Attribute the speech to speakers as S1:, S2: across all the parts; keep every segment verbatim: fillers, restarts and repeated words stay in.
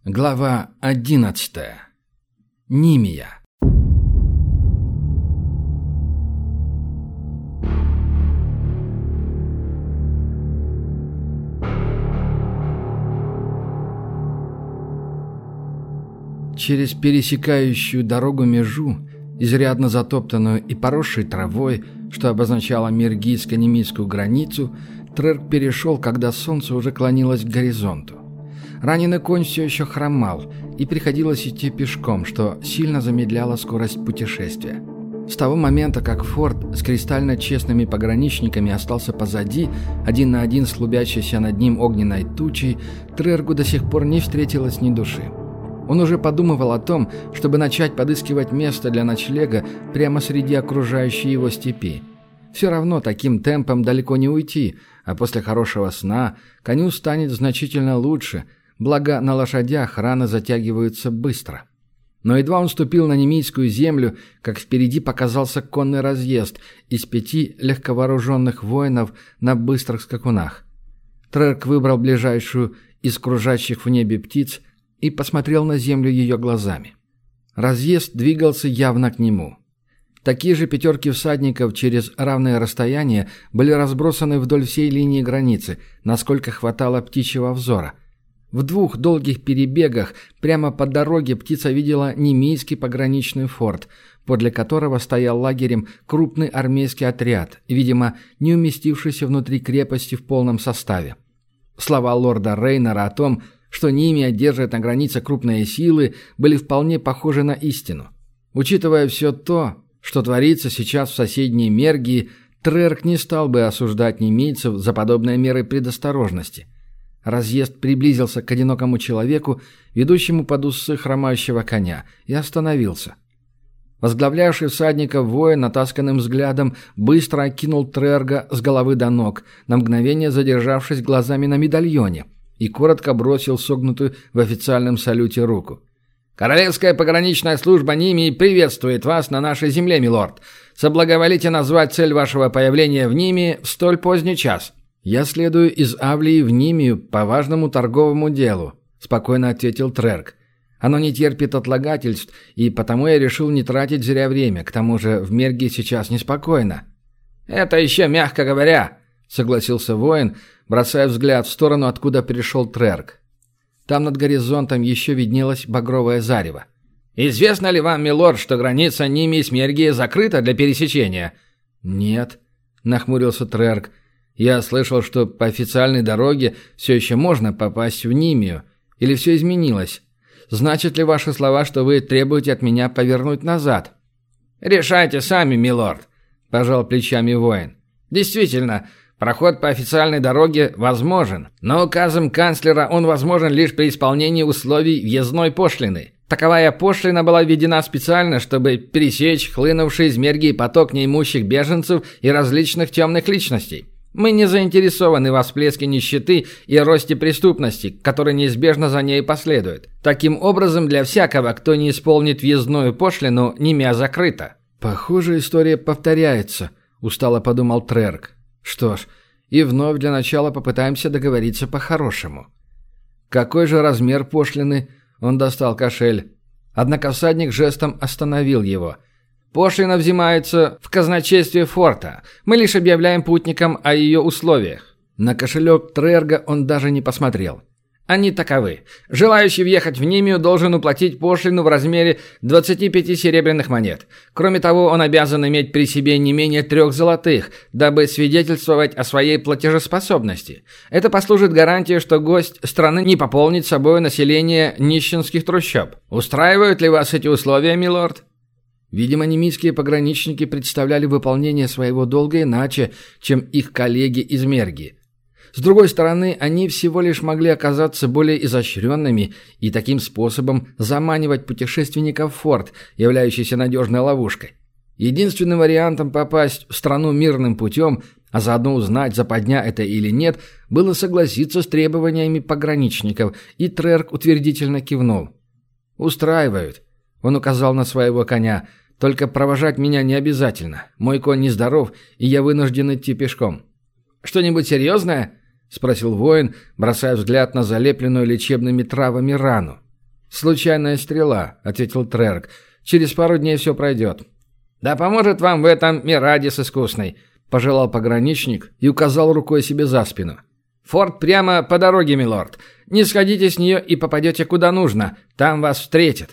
S1: Глава одиннадцатая. Нимия. Через пересекающую дорогу межу, изрядно затоптанную и поросшей травой, что обозначало миргийско-немийскую границу, Трерк перешел, когда солнце уже клонилось к горизонту. Раненый конь все еще хромал, и приходилось идти пешком, что сильно замедляло скорость путешествия. С того момента, как форт с кристально честными пограничниками остался позади, один на один с клубящейся над ним огненной тучей, Трергу до сих пор не встретилось ни души. Он уже подумывал о том, чтобы начать подыскивать место для ночлега прямо среди окружающей его степи. Все равно таким темпом далеко не уйти, а после хорошего сна коню станет значительно лучше, благо на лошадях раны затягиваются быстро. Но едва он ступил на немийскую землю, как впереди показался конный разъезд из пяти легковооруженных воинов на быстрых скакунах. Трерк выбрал ближайшую из кружащих в небе птиц и посмотрел на землю ее глазами. Разъезд двигался явно к нему. Такие же пятерки всадников через равное расстояние были разбросаны вдоль всей линии границы, насколько хватало птичьего взора. В двух долгих перебегах прямо по дороге птица видела немийский пограничный форт, подле которого стоял лагерем крупный армейский отряд, видимо, не уместившийся внутри крепости в полном составе. Слова лорда Рейнера о том, что Нимия держит на границе крупные силы, были вполне похожи на истину. Учитывая все то, что творится сейчас в соседней Мергии, Трерк не стал бы осуждать немийцев за подобные меры предосторожности. Разъезд приблизился к одинокому человеку, ведущему под усы хромающего коня, и остановился. Возглавлявший всадников воин натасканным взглядом быстро окинул Трерга с головы до ног, на мгновение задержавшись глазами на медальоне, и коротко бросил согнутую в официальном салюте руку. «Королевская пограничная служба Нимии приветствует вас на нашей земле, милорд. Соблаговолите назвать цель вашего появления в Нимии в столь поздний час». «Я следую из Авлии в Нимию по важному торговому делу», — спокойно ответил Трерк. «Оно не терпит отлагательств, и потому я решил не тратить зря время. К тому же в Мергии сейчас неспокойно». «Это еще мягко говоря», — согласился воин, бросая взгляд в сторону, откуда пришел Трерк. Там над горизонтом еще виднелось багровое зарево. «Известно ли вам, милорд, что граница Нимии с Мергией закрыта для пересечения?» «Нет», — нахмурился Трерк. «Я слышал, что по официальной дороге все еще можно попасть в Нимию. Или все изменилось? Значит ли ваши слова, что вы требуете от меня повернуть назад?» «Решайте сами, милорд», – пожал плечами воин. «Действительно, проход по официальной дороге возможен, но указом канцлера он возможен лишь при исполнении условий въездной пошлины. Таковая пошлина была введена специально, чтобы пересечь хлынувший из Мергии поток неимущих беженцев и различных темных личностей. Мы не заинтересованы во всплеске нищеты и росте преступности, который неизбежно за ней последует. Таким образом, для всякого, кто не исполнит въездную пошлину, Нимия закрыта». «Похоже, история повторяется», – устало подумал Трерк. «Что ж, и вновь для начала попытаемся договориться по-хорошему». «Какой же размер пошлины?» – он достал кошель. Однако всадник жестом остановил его. «Пошлина взимается в казначействе форта. Мы лишь объявляем путникам о ее условиях». На кошелек Трерга он даже не посмотрел. «Они таковы. Желающий въехать в Нимию должен уплатить пошлину в размере двадцати пяти серебряных монет. Кроме того, он обязан иметь при себе не менее трех золотых, дабы свидетельствовать о своей платежеспособности. Это послужит гарантией, что гость страны не пополнит собой население нищенских трущоб. Устраивают ли вас эти условия, милорд?» Видимо, немийские пограничники представляли выполнение своего долга иначе, чем их коллеги из Мергии. С другой стороны, они всего лишь могли оказаться более изощренными и таким способом заманивать путешественников в форт, являющийся надежной ловушкой. Единственным вариантом попасть в страну мирным путем, а заодно узнать, западня это или нет, было согласиться с требованиями пограничников, и Трерк утвердительно кивнул. «Устраивают», — он указал на своего коня. «Только провожать меня не обязательно. Мой конь нездоров, и я вынужден идти пешком». «Что-нибудь серьезное?» — спросил воин, бросая взгляд на залепленную лечебными травами рану. «Случайная стрела», — ответил Трерк. «Через пару дней все пройдет». «Да поможет вам в этом Мирадис искусный», — пожелал пограничник и указал рукой себе за спину. «Форт прямо по дороге, милорд. Не сходите с нее и попадете куда нужно. Там вас встретят».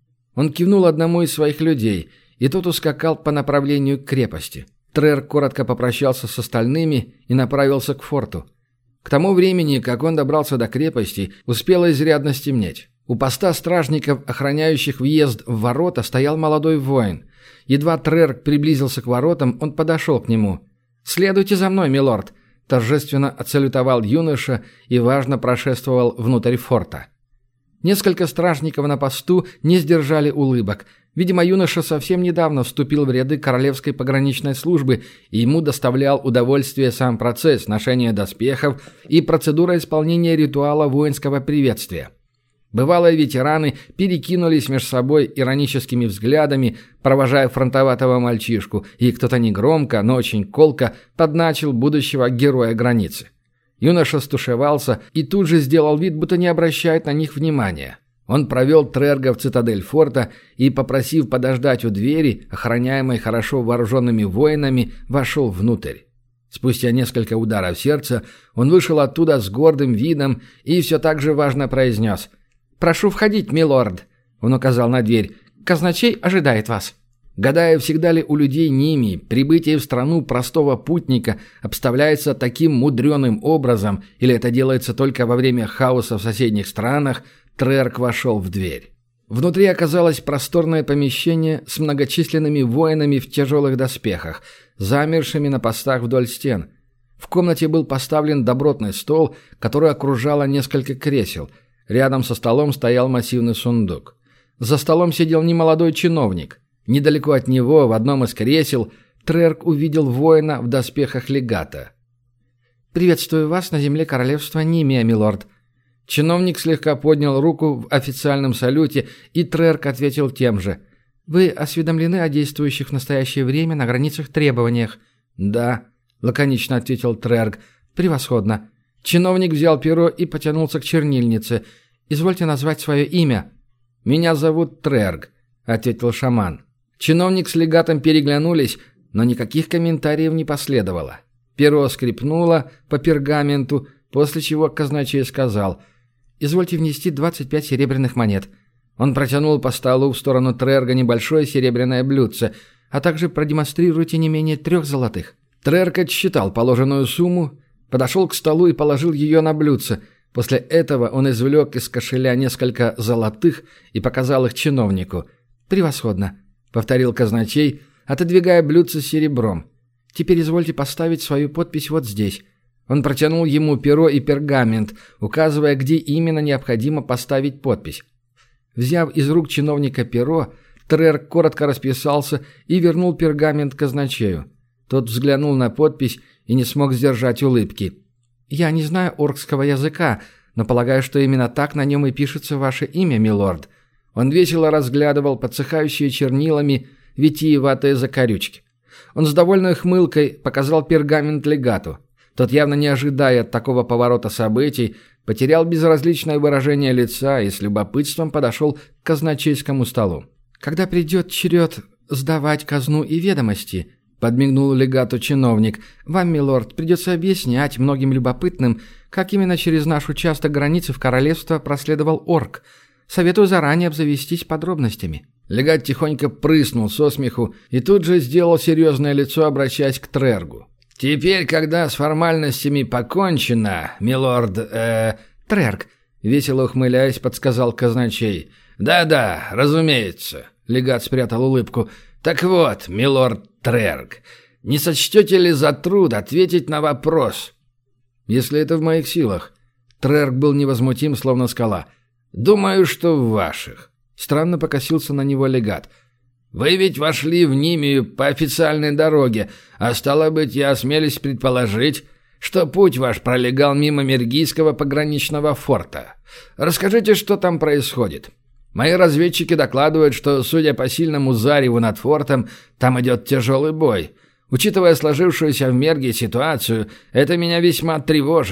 S1: Он кивнул одному из своих людей, и тот ускакал по направлению к крепости. Трерк коротко попрощался с остальными и направился к форту. К тому времени, как он добрался до крепости, успело изрядно стемнеть. У поста стражников, охраняющих въезд в ворота, стоял молодой воин. Едва Трерк приблизился к воротам, он подошел к нему. «Следуйте за мной, милорд», – торжественно отсалютовал юноша и важно прошествовал внутрь форта. Несколько стражников на посту не сдержали улыбок. Видимо, юноша совсем недавно вступил в ряды королевской пограничной службы, и ему доставлял удовольствие сам процесс ношения доспехов и процедура исполнения ритуала воинского приветствия. Бывалые ветераны перекинулись между собой ироническими взглядами, провожая фронтоватого мальчишку, и кто-то негромко, но очень колко подначил будущего героя границы. Юноша стушевался и тут же сделал вид, будто не обращает на них внимания. Он провел Трерга в цитадель форта и, попросив подождать у двери, охраняемой хорошо вооруженными воинами, вошел внутрь. Спустя несколько ударов сердца он вышел оттуда с гордым видом и все так же важно произнес: «Прошу входить, милорд», — он указал на дверь. «Казначей ожидает вас». Гадая, всегда ли у людей Нимии прибытие в страну простого путника обставляется таким мудреным образом, или это делается только во время хаоса в соседних странах, Трерк вошел в дверь. Внутри оказалось просторное помещение с многочисленными воинами в тяжелых доспехах, замершими на постах вдоль стен. В комнате был поставлен добротный стол, который окружало несколько кресел. Рядом со столом стоял массивный сундук. За столом сидел немолодой чиновник. Недалеко от него, в одном из кресел, Трерк увидел воина в доспехах легата. «Приветствую вас на земле королевства Нимия, милорд». Чиновник слегка поднял руку в официальном салюте, и Трерк ответил тем же. «Вы осведомлены о действующих в настоящее время на границах требованиях?» «Да», — лаконично ответил Трерк. «Превосходно». Чиновник взял перо и потянулся к чернильнице. «Извольте назвать свое имя». «Меня зовут Трерк», — ответил шаман. Чиновник с легатом переглянулись, но никаких комментариев не последовало. Перо скрипнуло по пергаменту, после чего казначей сказал: «Извольте внести двадцать пять серебряных монет». Он протянул по столу в сторону Трерга небольшое серебряное блюдце, а также продемонстрируйте не менее трех золотых. Трерг отсчитал положенную сумму, подошел к столу и положил ее на блюдце. После этого он извлек из кошеля несколько золотых и показал их чиновнику. «Превосходно», — повторил казначей, отодвигая блюдце с серебром. «Теперь извольте поставить свою подпись вот здесь». Он протянул ему перо и пергамент, указывая, где именно необходимо поставить подпись. Взяв из рук чиновника перо, Трерк коротко расписался и вернул пергамент казначею. Тот взглянул на подпись и не смог сдержать улыбки. «Я не знаю оркского языка, но полагаю, что именно так на нем и пишется ваше имя, милорд». Он весело разглядывал подсыхающие чернилами витиеватые закорючки. Он с довольной хмылкой показал пергамент легату. Тот, явно не ожидая от такого поворота событий, потерял безразличное выражение лица и с любопытством подошел к казначейскому столу. «Когда придет черед сдавать казну и ведомости», — подмигнул легату чиновник, — «вам, милорд, придется объяснять многим любопытным, как именно через наш участок границы в королевство проследовал орк. Советую заранее обзавестись подробностями». Легат тихонько прыснул со смеху и тут же сделал серьезное лицо, обращаясь к Трергу. «Теперь, когда с формальностями покончено, милорд, э,
S2: Трерг»,
S1: — весело ухмыляясь, подсказал казначей.
S2: «Да-да, разумеется», — легат спрятал улыбку. «Так вот, милорд Трерг, не сочтете ли за труд ответить на вопрос?»
S1: «Если это в моих силах». Трерг был невозмутим, словно скала.
S2: «Думаю, что в ваших».
S1: Странно покосился на него легат.
S2: «Вы ведь вошли в Нимию по официальной дороге, а стало быть, я осмелюсь предположить, что путь ваш пролегал мимо Миргийского пограничного форта. Расскажите, что там происходит. Мои разведчики докладывают, что, судя по сильному зареву над фортом, там идет тяжелый бой. Учитывая сложившуюся в Мерге ситуацию, это меня весьма тревожит.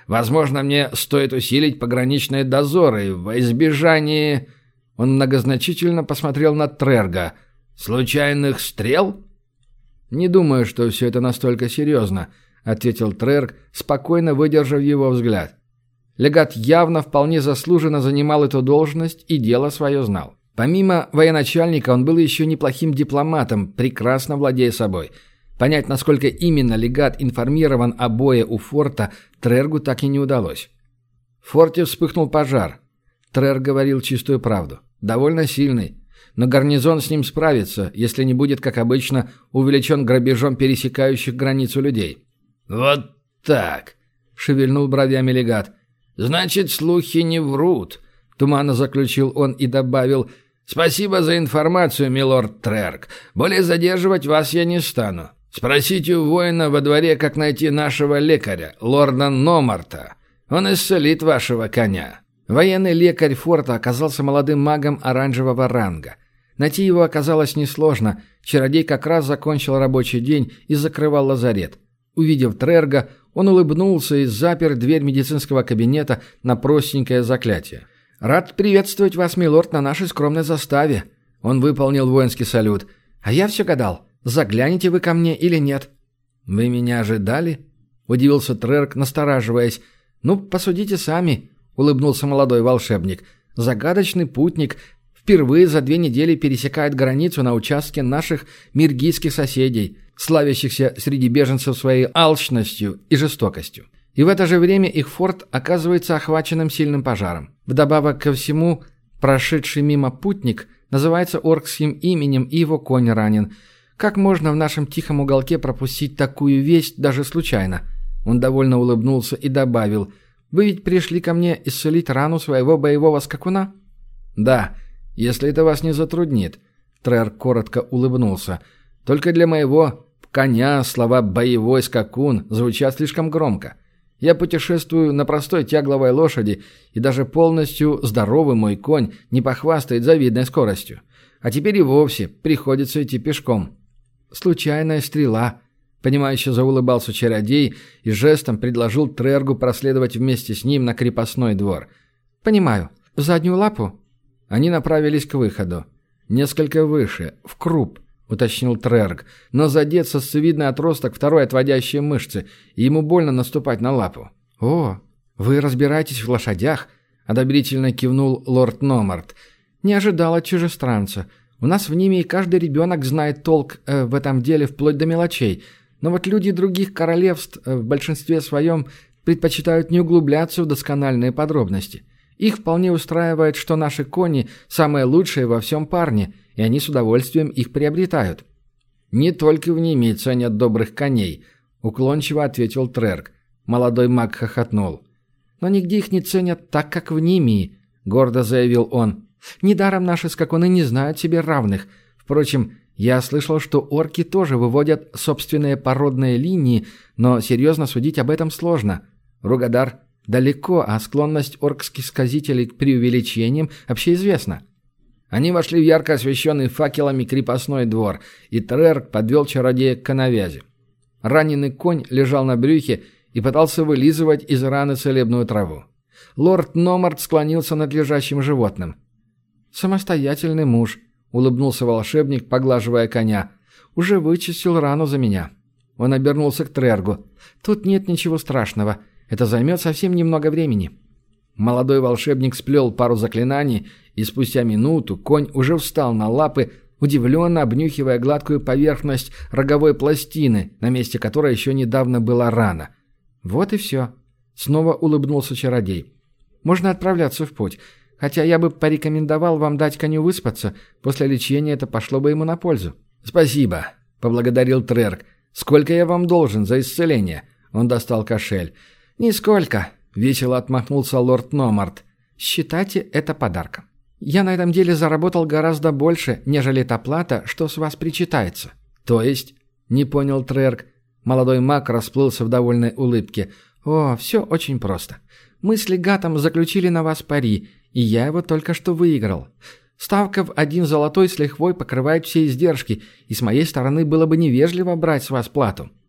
S2: Возможно, мне стоит усилить пограничные дозоры во избежание...» Он многозначительно посмотрел на Трерга. «Случайных стрел?» «Не думаю, что все это настолько серьезно», — ответил Трерг, спокойно выдержав его взгляд. Легат явно вполне заслуженно занимал эту должность и дело свое знал. Помимо военачальника, он был еще неплохим дипломатом, прекрасно владея собой. Понять, насколько именно легат информирован о бое у форта, Трергу так и не удалось. В форте вспыхнул пожар. Трерг говорил чистую правду. Довольно сильный. Но гарнизон с ним справится, если не будет, как обычно, увеличен грабежом пересекающих границу людей.
S3: «Вот так», — шевельнул бровями легат. «Значит, слухи не врут», — туманно заключил он и добавил: «Спасибо за информацию, милорд Трерг. Более задерживать вас я не стану. Спросите у воина во дворе, как найти нашего лекаря, лорда Номарта. Он исцелит вашего коня».
S1: Военный лекарь форта оказался молодым магом оранжевого ранга. Найти его оказалось несложно. Чародей как раз закончил рабочий день и закрывал лазарет. Увидев Трерга, он улыбнулся и запер дверь медицинского кабинета на простенькое заклятие. «Рад приветствовать вас, милорд, на нашей скромной заставе». Он выполнил воинский салют. «А я все гадал, заглянете вы ко мне или нет?» «Вы меня ожидали?» – удивился Трерг, настораживаясь. «Ну, посудите сами», – улыбнулся молодой волшебник. «Загадочный путник впервые за две недели пересекает границу на участке наших миргийских соседей, славящихся среди беженцев своей алчностью и жестокостью. И в это же время их форт оказывается охваченным сильным пожаром. Вдобавок ко всему, прошедший мимо путник называется оркским именем, и его конь ранен. Как можно в нашем тихом уголке пропустить такую весть даже случайно?» Он довольно улыбнулся и добавил: «Вы ведь пришли ко мне исцелить рану своего боевого скакуна?» «Да, если это вас не затруднит», — Трер коротко улыбнулся. «Только для моего коня слова «боевой скакун» звучат слишком громко. Я путешествую на простой тягловой лошади, и даже полностью здоровый мой конь не похвастает завидной скоростью. А теперь и вовсе приходится идти пешком». «Случайная стрела», — понимающе заулыбался чародей и жестом предложил Трергу проследовать вместе с ним на крепостной двор. «Понимаю. В заднюю лапу?» Они направились к выходу. «Несколько выше, в круп», — уточнил Трерг, но задет сосцевидный отросток второй отводящей мышцы, и ему больно наступать на лапу. «О, вы разбираетесь в лошадях?» — одобрительно кивнул лорд Номарт. «Не ожидал от чужестранца. У нас в Ниме и каждый ребенок знает толк э, в этом деле вплоть до мелочей, но вот люди других королевств э, в большинстве своем предпочитают не углубляться в доскональные подробности. Их вполне устраивает, что наши кони самые лучшие во всем парне, и они с удовольствием их приобретают». «Не только в Ниме ценят добрых коней», — уклончиво ответил Трерг. Молодой маг хохотнул. «Но нигде их не ценят так, как в Нимии», — гордо заявил он. «Недаром наши скакуны не знают себе равных. Впрочем, я слышал, что орки тоже выводят собственные породные линии, но серьезно судить об этом сложно. Ругадар далеко, а склонность оркских сказителей к преувеличениям общеизвестна». Они вошли в ярко освещенный факелами крепостной двор, и Трерг подвел чародея к коновязи. Раненый конь лежал на брюхе и пытался вылизывать из раны целебную траву. Лорд Номарт склонился над лежащим животным. «Самостоятельный муж», — улыбнулся волшебник, поглаживая коня. «Уже вычистил рану за меня». Он обернулся к Трергу. «Тут нет ничего страшного. Это займет совсем немного времени». Молодой волшебник сплел пару заклинаний, и спустя минуту конь уже встал на лапы, удивленно обнюхивая гладкую поверхность роговой пластины, на месте которой еще недавно была рана. «Вот и все», — снова улыбнулся чародей. «Можно отправляться в путь. Хотя я бы порекомендовал вам дать коню выспаться. После лечения это пошло бы ему на пользу». «Спасибо», — поблагодарил Трерг. «Сколько я вам должен за исцеление?» Он достал кошель. «Нисколько», — весело отмахнулся лорд Номарт. «Считайте это подарком. Я на этом деле заработал гораздо больше, нежели та плата, что с вас причитается». «То есть?» — не понял Трерг. Молодой маг расплылся в довольной улыбке. «О, все очень просто. Мы с легатом заключили на вас пари, и я его только что выиграл. Ставка в один золотой с лихвой покрывает все издержки, и с моей стороны было бы невежливо брать с вас плату».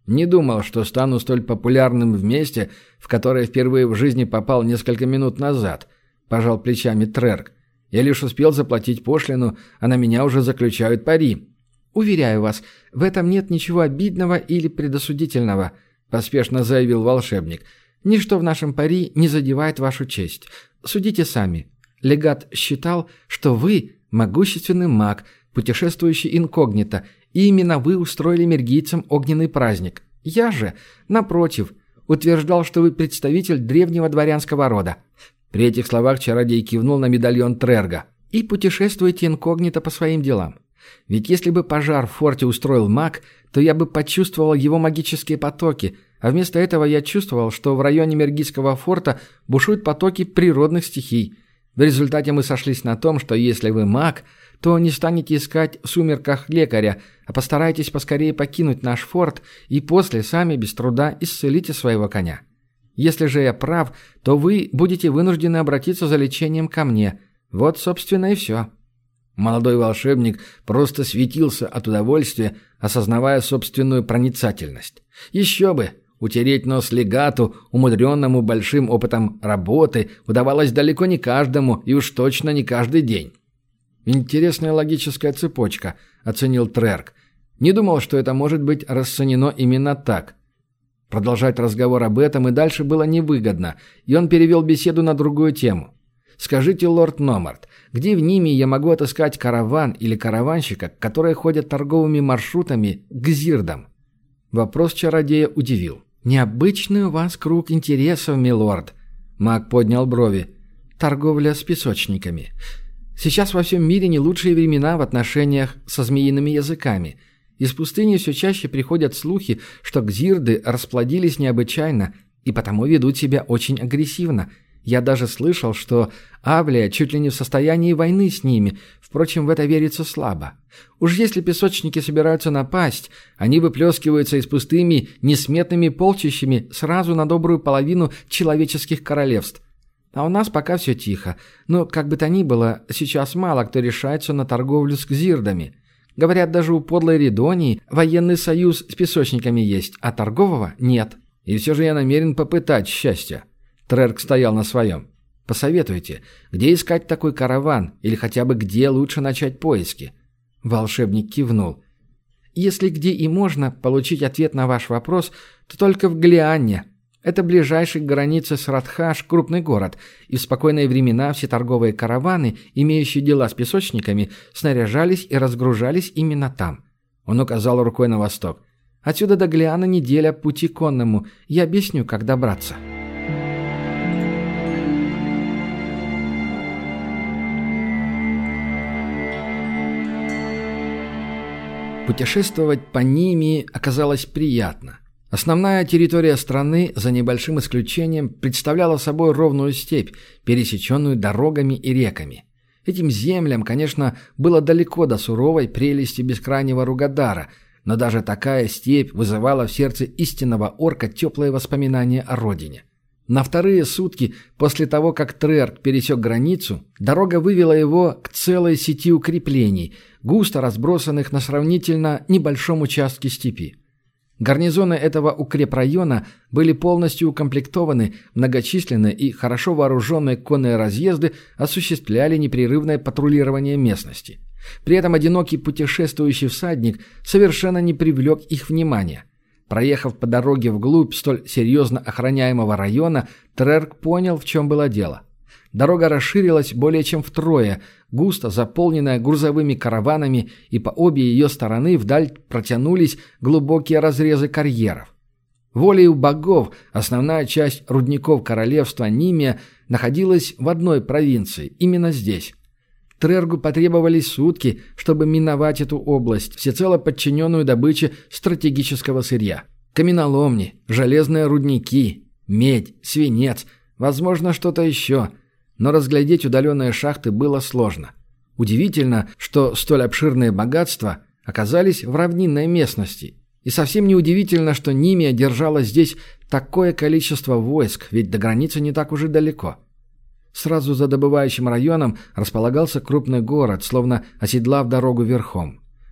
S3: Не думал, что стану столь популярным в месте, в которое впервые в жизни попал несколько минут назад», – пожал плечами Трерк. «Я лишь успел заплатить пошлину, а на меня уже заключают пари».
S1: «Уверяю вас, в этом нет ничего обидного или предосудительного», – поспешно заявил волшебник. «Ничто в нашем пари не задевает вашу честь. Судите сами. Легат считал, что вы – могущественный маг, путешествующий инкогнито, и именно вы устроили мергийцам огненный праздник. Я же, напротив, утверждал, что вы представитель древнего дворянского рода».
S3: При этих словах чародей кивнул на медальон Трерга.
S1: «И путешествуете инкогнито по своим делам. Ведь если бы пожар в форте устроил маг, то я бы почувствовал его магические потоки, а вместо этого я чувствовал, что в районе Мергийского форта бушуют потоки природных стихий. В результате мы сошлись на том, что если вы маг, то не станете искать в сумерках лекаря, а постараетесь поскорее покинуть наш форт и после сами без труда исцелите своего коня. Если же я прав, то вы будете вынуждены обратиться за лечением ко мне. Вот, собственно, и все».
S3: Молодой волшебник просто светился от удовольствия, осознавая собственную проницательность. Еще бы! Утереть нос легату, умудренному большим опытом работы, удавалось далеко не каждому и уж точно не каждый день. «Интересная логическая цепочка», — оценил Трерк. «Не думал, что это может быть расценено именно так». Продолжать разговор об этом и дальше было невыгодно, и он перевел беседу на другую тему. «Скажите, лорд Номарт, где в Ниме я могу отыскать караван или караванщика, которые ходят торговыми маршрутами к Зирдам?» Вопрос чародея удивил. «Необычный у вас круг интересов, милорд». Маг поднял брови. «Торговля с песочниками. Сейчас во всем мире не лучшие времена в отношениях со змеиными языками. Из пустыни все чаще приходят слухи, что гзирды расплодились необычайно и потому ведут себя очень агрессивно. Я даже слышал, что Авлия чуть ли не в состоянии войны с ними, впрочем, в это верится слабо. Уж если песочники собираются напасть, они выплескиваются из пустыни несметными полчищами сразу на добрую половину человеческих королевств. А у нас пока все тихо, но, как бы то ни было, сейчас мало кто решается на торговлю с гзирдами. Говорят, даже у подлой Ридонии военный союз с песочниками есть, а торгового нет. И все же я намерен попытать счастья». Трерк стоял на своем. «Посоветуйте, где искать такой караван, или хотя бы где лучше начать поиски?» Волшебник кивнул. «Если где и можно получить ответ на ваш вопрос, то только в Глианне. Это ближайший к границе с Радхаш крупный город, и в спокойные времена все торговые караваны, имеющие дела с песочниками, снаряжались и разгружались именно там». Он указал рукой на восток. «Отсюда до Глиана неделя пути конному. Я объясню, как добраться». Путешествовать по Ниме оказалось приятно. Основная территория страны, за небольшим исключением, представляла собой ровную степь, пересеченную дорогами и реками. Этим землям, конечно, было далеко до суровой прелести бескрайнего Ругадара, но даже такая степь вызывала в сердце истинного орка теплые воспоминания о родине. На вторые сутки после того, как Трерк пересек границу, дорога вывела его к целой сети укреплений, густо разбросанных на сравнительно небольшом участке степи. Гарнизоны этого укрепрайона были полностью укомплектованы, многочисленные и хорошо вооруженные конные разъезды осуществляли непрерывное патрулирование местности. При этом одинокий путешествующий всадник совершенно не привлек их внимания. Проехав по дороге вглубь столь серьезно охраняемого района, Трерк понял, в чем было дело. Дорога расширилась более чем втрое, густо заполненная грузовыми караванами, и по обе ее стороны вдаль протянулись глубокие разрезы карьеров. Волею богов основная часть рудников королевства Нимия находилась в одной провинции, именно здесь. Трергу потребовались сутки, чтобы миновать эту область, всецело подчиненную добыче стратегического сырья. Каменоломни, железные рудники, медь, свинец, возможно, что-то еще. Но разглядеть удаленные шахты было сложно. Удивительно, что столь обширные богатства оказались в равнинной местности. И совсем не удивительно, что Нимия держала здесь такое количество войск, ведь до границы не так уж и далеко. Сразу за добывающим районом располагался крупный город, словно оседлав дорогу верхом.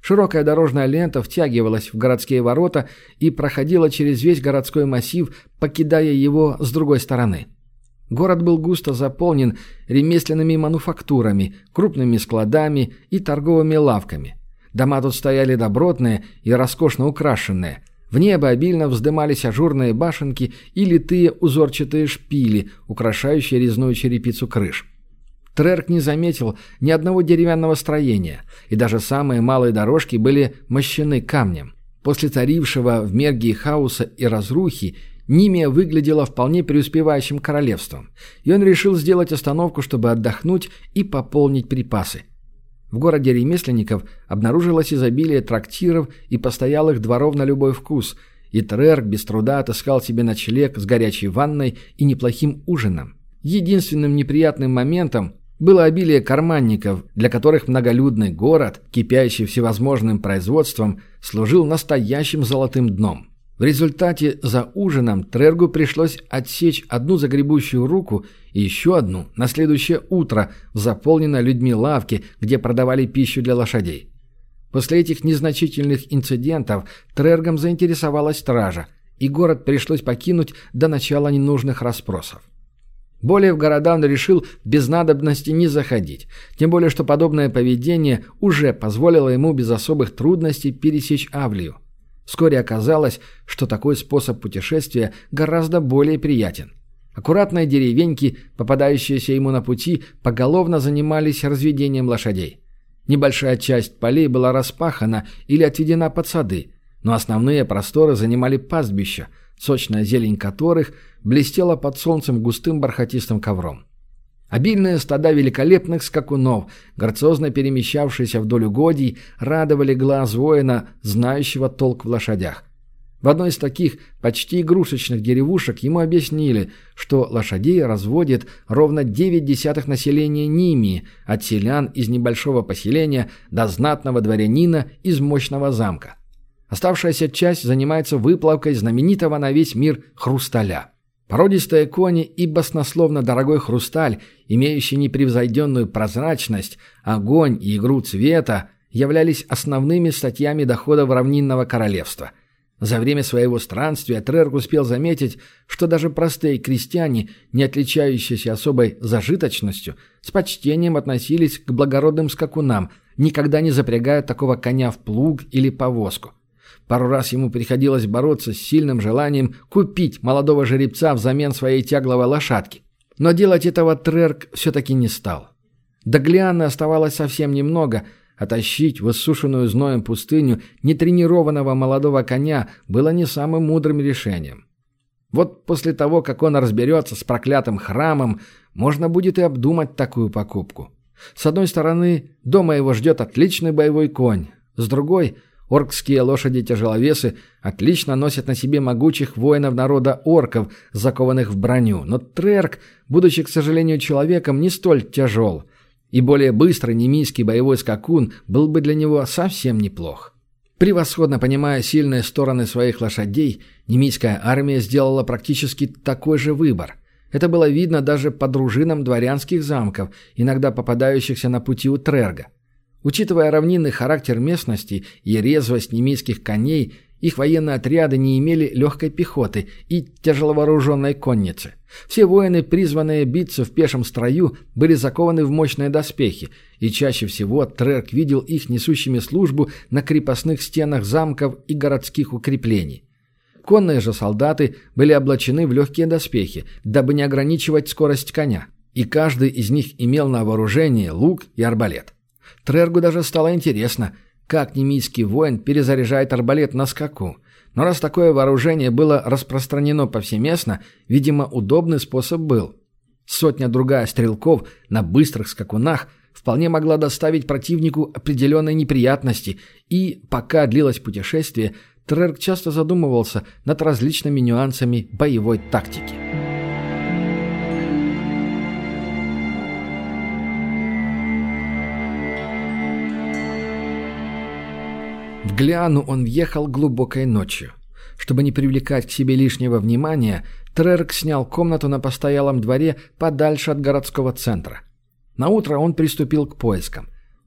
S1: Широкая дорожная лента втягивалась в городские ворота и проходила через весь городской массив, покидая его с другой стороны. Город был густо заполнен ремесленными мануфактурами, крупными складами и торговыми лавками. Дома тут стояли добротные и роскошно украшенные. В небо обильно вздымались ажурные башенки и литые узорчатые шпили, украшающие резную черепицу крыш. Трерк не заметил ни одного деревянного строения, и даже самые малые дорожки были мощены камнем. После царившего в Мергии хаоса и разрухи Нимия выглядела вполне преуспевающим королевством, и он решил сделать остановку, чтобы отдохнуть и пополнить припасы. В городе ремесленников обнаружилось изобилие трактиров и постоялых дворов на любой вкус, и Трерк без труда отыскал себе ночлег с горячей ванной и неплохим ужином. Единственным неприятным моментом было обилие карманников, для которых многолюдный город, кипящий всевозможным производством, служил настоящим золотым дном. В результате за ужином Трергу пришлось отсечь одну загребущую руку и еще одну на следующее утро в заполненной людьми лавке, где продавали пищу для лошадей. После этих незначительных инцидентов Трергом заинтересовалась стража, и город пришлось покинуть до начала ненужных расспросов. Более в города он решил без надобности не заходить, тем более что подобное поведение уже позволило ему без особых трудностей пересечь Авлию. Вскоре оказалось, что такой способ путешествия гораздо более приятен. Аккуратные деревеньки, попадающиеся ему на пути, поголовно занимались разведением лошадей. Небольшая часть полей была распахана или отведена под сады, но основные просторы занимали пастбища, сочная зелень которых блестела под солнцем густым бархатистым ковром. Обильные стада великолепных скакунов, грациозно перемещавшиеся вдоль угодий, радовали глаз воина, знающего толк в лошадях. В одной из таких почти игрушечных деревушек ему объяснили, что лошадей разводит ровно девять десятых населения Нимии, от селян из небольшого поселения до знатного дворянина из мощного замка. Оставшаяся часть занимается выплавкой знаменитого на весь мир хрусталя. Породистые кони и баснословно дорогой хрусталь, имеющий непревзойденную прозрачность, огонь и игру цвета, являлись основными статьями доходов равнинного королевства. За время своего странствия Трерк успел заметить, что даже простые крестьяне, не отличающиеся особой зажиточностью, с почтением относились к благородным скакунам, никогда не запрягая такого коня в плуг или повозку. Пару раз ему приходилось бороться с сильным желанием купить молодого жеребца взамен своей тягловой лошадки. Но делать этого Трерк все-таки не стал. До Глианы оставалось совсем немного, а тащить в иссушенную зноем пустыню нетренированного молодого коня было не самым мудрым решением. Вот после того, как он разберется с проклятым храмом, можно будет и обдумать такую покупку. С одной стороны, дома его ждет отличный боевой конь, с другой – оркские лошади-тяжеловесы отлично носят на себе могучих воинов народа орков, закованных в броню, но Трерк, будучи, к сожалению, человеком не столь тяжел, и более быстрый немийский боевой скакун был бы для него совсем неплох. Превосходно понимая сильные стороны своих лошадей, немийская армия сделала практически такой же выбор. Это было видно даже по дружинам дворянских замков, иногда попадающихся на пути у Трерга. Учитывая равнинный характер местности и резвость немийских коней, их военные отряды не имели легкой пехоты и тяжеловооруженной конницы. Все воины, призванные биться в пешем строю, были закованы в мощные доспехи, и чаще всего Трерк видел их несущими службу на крепостных стенах замков и городских укреплений. Конные же солдаты были облачены в легкие доспехи, дабы не ограничивать скорость коня, и каждый из них имел на вооружении лук и арбалет. Трергу даже стало интересно, как немийский воин перезаряжает арбалет на скаку. Но раз такое вооружение было распространено повсеместно, видимо, удобный способ был. Сотня-другая стрелков на быстрых скакунах вполне могла доставить противнику определенные неприятности, и, пока длилось путешествие, Трерк часто задумывался над различными нюансами боевой тактики. В Глиану он въехал глубокой ночью. Чтобы не привлекать к себе лишнего внимания, Трерк снял комнату на постоялом дворе подальше от городского центра. Наутро он приступил к поискам.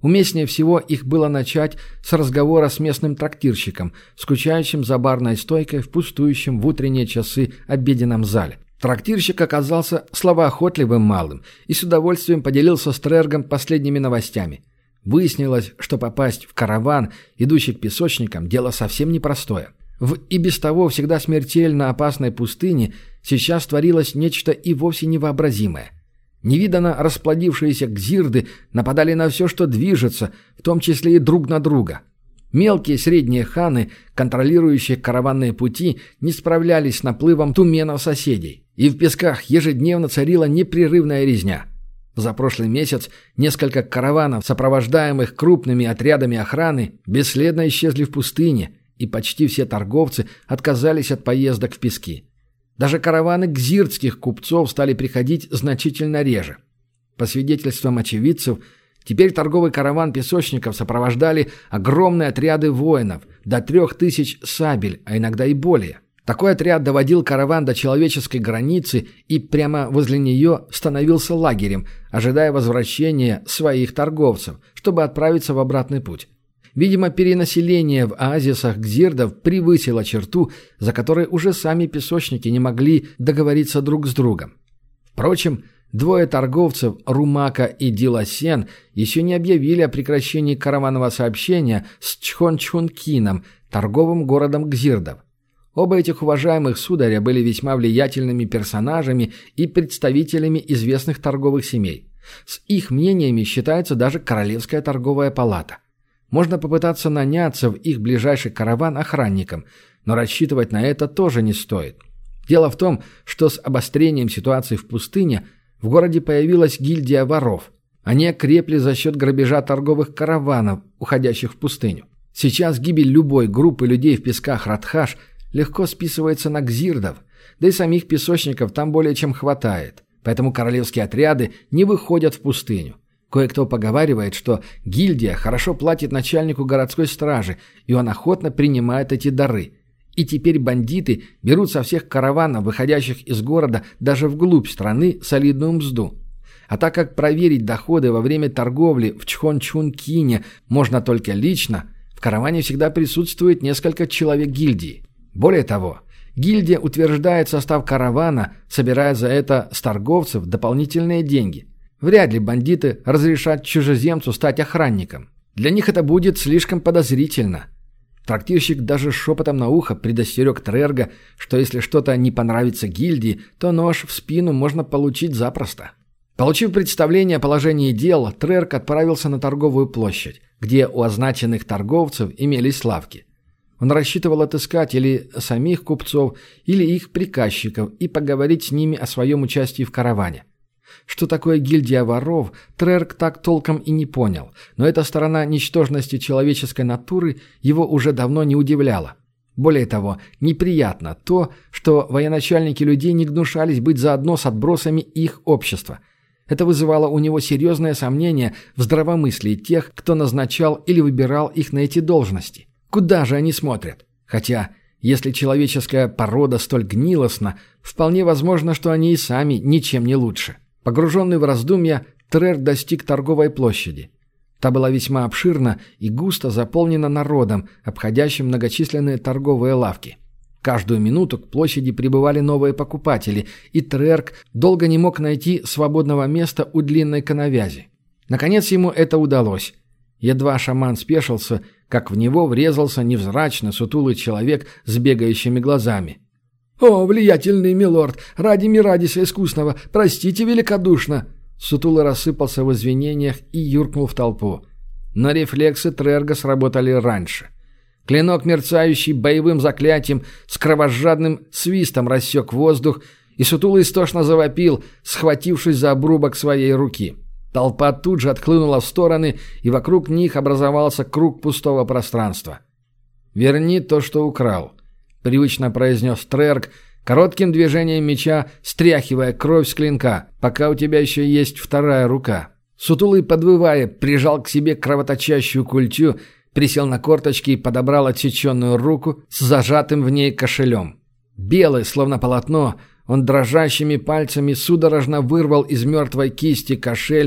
S1: Уместнее всего их было начать с разговора с местным трактирщиком, скучающим за барной стойкой в пустующем в утренние часы обеденном зале. Трактирщик оказался словоохотливым малым и с удовольствием поделился с Трергом последними новостями. Выяснилось, что попасть в караван, идущий к песочникам, дело совсем непростое. В и без того всегда смертельно опасной пустыне сейчас творилось нечто и вовсе невообразимое. Невиданно расплодившиеся гзирды нападали на все, что движется, в том числе и друг на друга. Мелкие средние ханы, контролирующие караванные пути, не справлялись с наплывом туменов соседей, и в песках ежедневно царила непрерывная резня. За прошлый месяц несколько караванов, сопровождаемых крупными отрядами охраны, бесследно исчезли в пустыне, и почти все торговцы отказались от поездок в пески. Даже караваны гзирдских купцов стали приходить значительно реже. По свидетельствам очевидцев, теперь торговый караван песочников сопровождали огромные отряды воинов, до трех тысяч сабель, а иногда и более. Такой отряд доводил караван до человеческой границы и прямо возле нее становился лагерем, ожидая возвращения своих торговцев, чтобы отправиться в обратный путь. Видимо, перенаселение в оазисах гзирдов превысило черту, за которой уже сами песочники не могли договориться друг с другом. Впрочем, двое торговцев, Румака и Диласен, еще не объявили о прекращении караванного сообщения с Чхончхункином, торговым городом гзирдов. Оба этих уважаемых сударя были весьма влиятельными персонажами и представителями известных торговых семей. С их мнениями считается даже Королевская торговая палата. Можно попытаться наняться в их ближайший караван охранником, но рассчитывать на это тоже не стоит. Дело в том, что с обострением ситуации в пустыне в городе появилась гильдия воров. Они окрепли за счет грабежа торговых караванов, уходящих в пустыню. Сейчас гибель любой группы людей в песках Радхаш легко списывается на гзирдов, да и самих песочников там более чем хватает, поэтому королевские отряды не выходят в пустыню. Кое-кто поговаривает, что гильдия хорошо платит начальнику городской стражи, и он охотно принимает эти дары. И теперь бандиты берут со всех караванов, выходящих из города даже вглубь страны, солидную мзду. А так как проверить доходы во время торговли в Чхончхункине можно только лично, в караване всегда присутствует несколько человек гильдии. Более того, гильдия утверждает состав каравана, собирая за это с торговцев дополнительные деньги. Вряд ли бандиты разрешат чужеземцу стать охранником. Для них это будет слишком подозрительно. Трактирщик даже шепотом на ухо предостерег Трерга, что если что-то не понравится гильдии, то нож в спину можно получить запросто. Получив представление о положении дел, Трерг отправился на торговую площадь, где у означенных торговцев имелись лавки. Он рассчитывал отыскать или самих купцов, или их приказчиков и поговорить с ними о своем участии в караване. Что такое гильдия воров, Трерг так толком и не понял, но эта сторона ничтожности человеческой натуры его уже давно не удивляла. Более того, неприятно то, что военачальники людей не гнушались быть заодно с отбросами их общества. Это вызывало у него серьезное сомнение в здравомыслии тех, кто назначал или выбирал их на эти должности. Куда же они смотрят? Хотя, если человеческая порода столь гнилостна, вполне возможно, что они и сами ничем не лучше. Погруженный в раздумья, Трерг достиг торговой площади. Та была весьма обширна и густо заполнена народом, обходящим многочисленные торговые лавки. Каждую минуту к площади прибывали новые покупатели, и Трерг долго не мог найти свободного места у длинной коновязи. Наконец ему это удалось. Едва шаман спешился, как в него врезался невзрачно сутулый человек с бегающими глазами. «О, влиятельный милорд, ради Мирадиса Искусного, простите великодушно!» Сутулый рассыпался в извинениях и юркнул в толпу. Но рефлексы Трерга сработали раньше. Клинок, мерцающий боевым заклятием, с кровожадным свистом рассек воздух, и Сутулый истошно завопил, схватившись за обрубок своей руки. Толпа тут же отхлынула в стороны, и вокруг них образовался круг пустого пространства. «Верни то, что украл», — привычно произнес Трерг, коротким движением меча стряхивая кровь с клинка, пока у тебя еще есть вторая рука. Сутулый, подвывая, прижал к себе кровоточащую культю, присел на корточки и подобрал отсеченную руку с зажатым в ней кошелем. Белый, словно полотно, он дрожащими пальцами судорожно вырвал из мертвой кисти кошель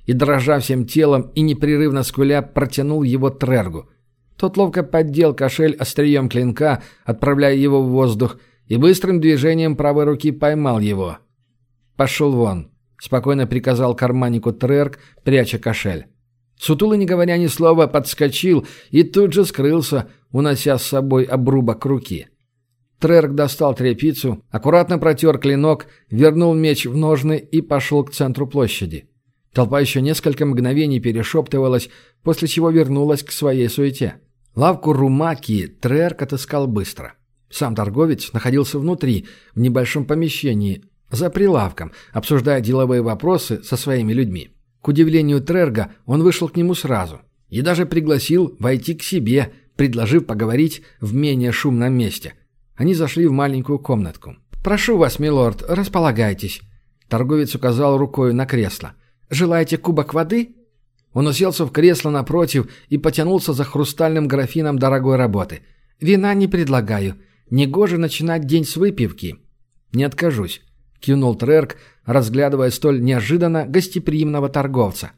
S1: и, дрожа всем телом и непрерывно скуля, протянул его Трергу. Тот ловко поддел кошель острием клинка, отправляя его в воздух, и быстрым движением правой руки поймал его. «Пошел вон», — спокойно приказал карманнику Трерк, пряча кошель. Сутулый, не говоря ни слова, подскочил и тут же скрылся, унося с собой обрубок руки. Трерк достал тряпицу, аккуратно протер клинок, вернул меч в ножны и пошел к центру площади. Толпа еще несколько мгновений перешептывалась, после чего вернулась к своей суете. Лавку Румаки Трерк отыскал быстро. Сам торговец находился внутри, в небольшом помещении, за прилавком, обсуждая деловые вопросы со своими людьми. К удивлению Трерга, он вышел к нему сразу и даже пригласил войти к себе, предложив поговорить в менее шумном месте. Они зашли в маленькую комнатку. «Прошу вас, милорд, располагайтесь». Торговец указал рукой на кресло. «Желаете кубок воды?» Он уселся в кресло напротив и потянулся за хрустальным графином дорогой работы. «Вина не предлагаю. Негоже начинать день с выпивки». «Не откажусь», — кивнул Трерк, разглядывая столь неожиданно гостеприимного торговца.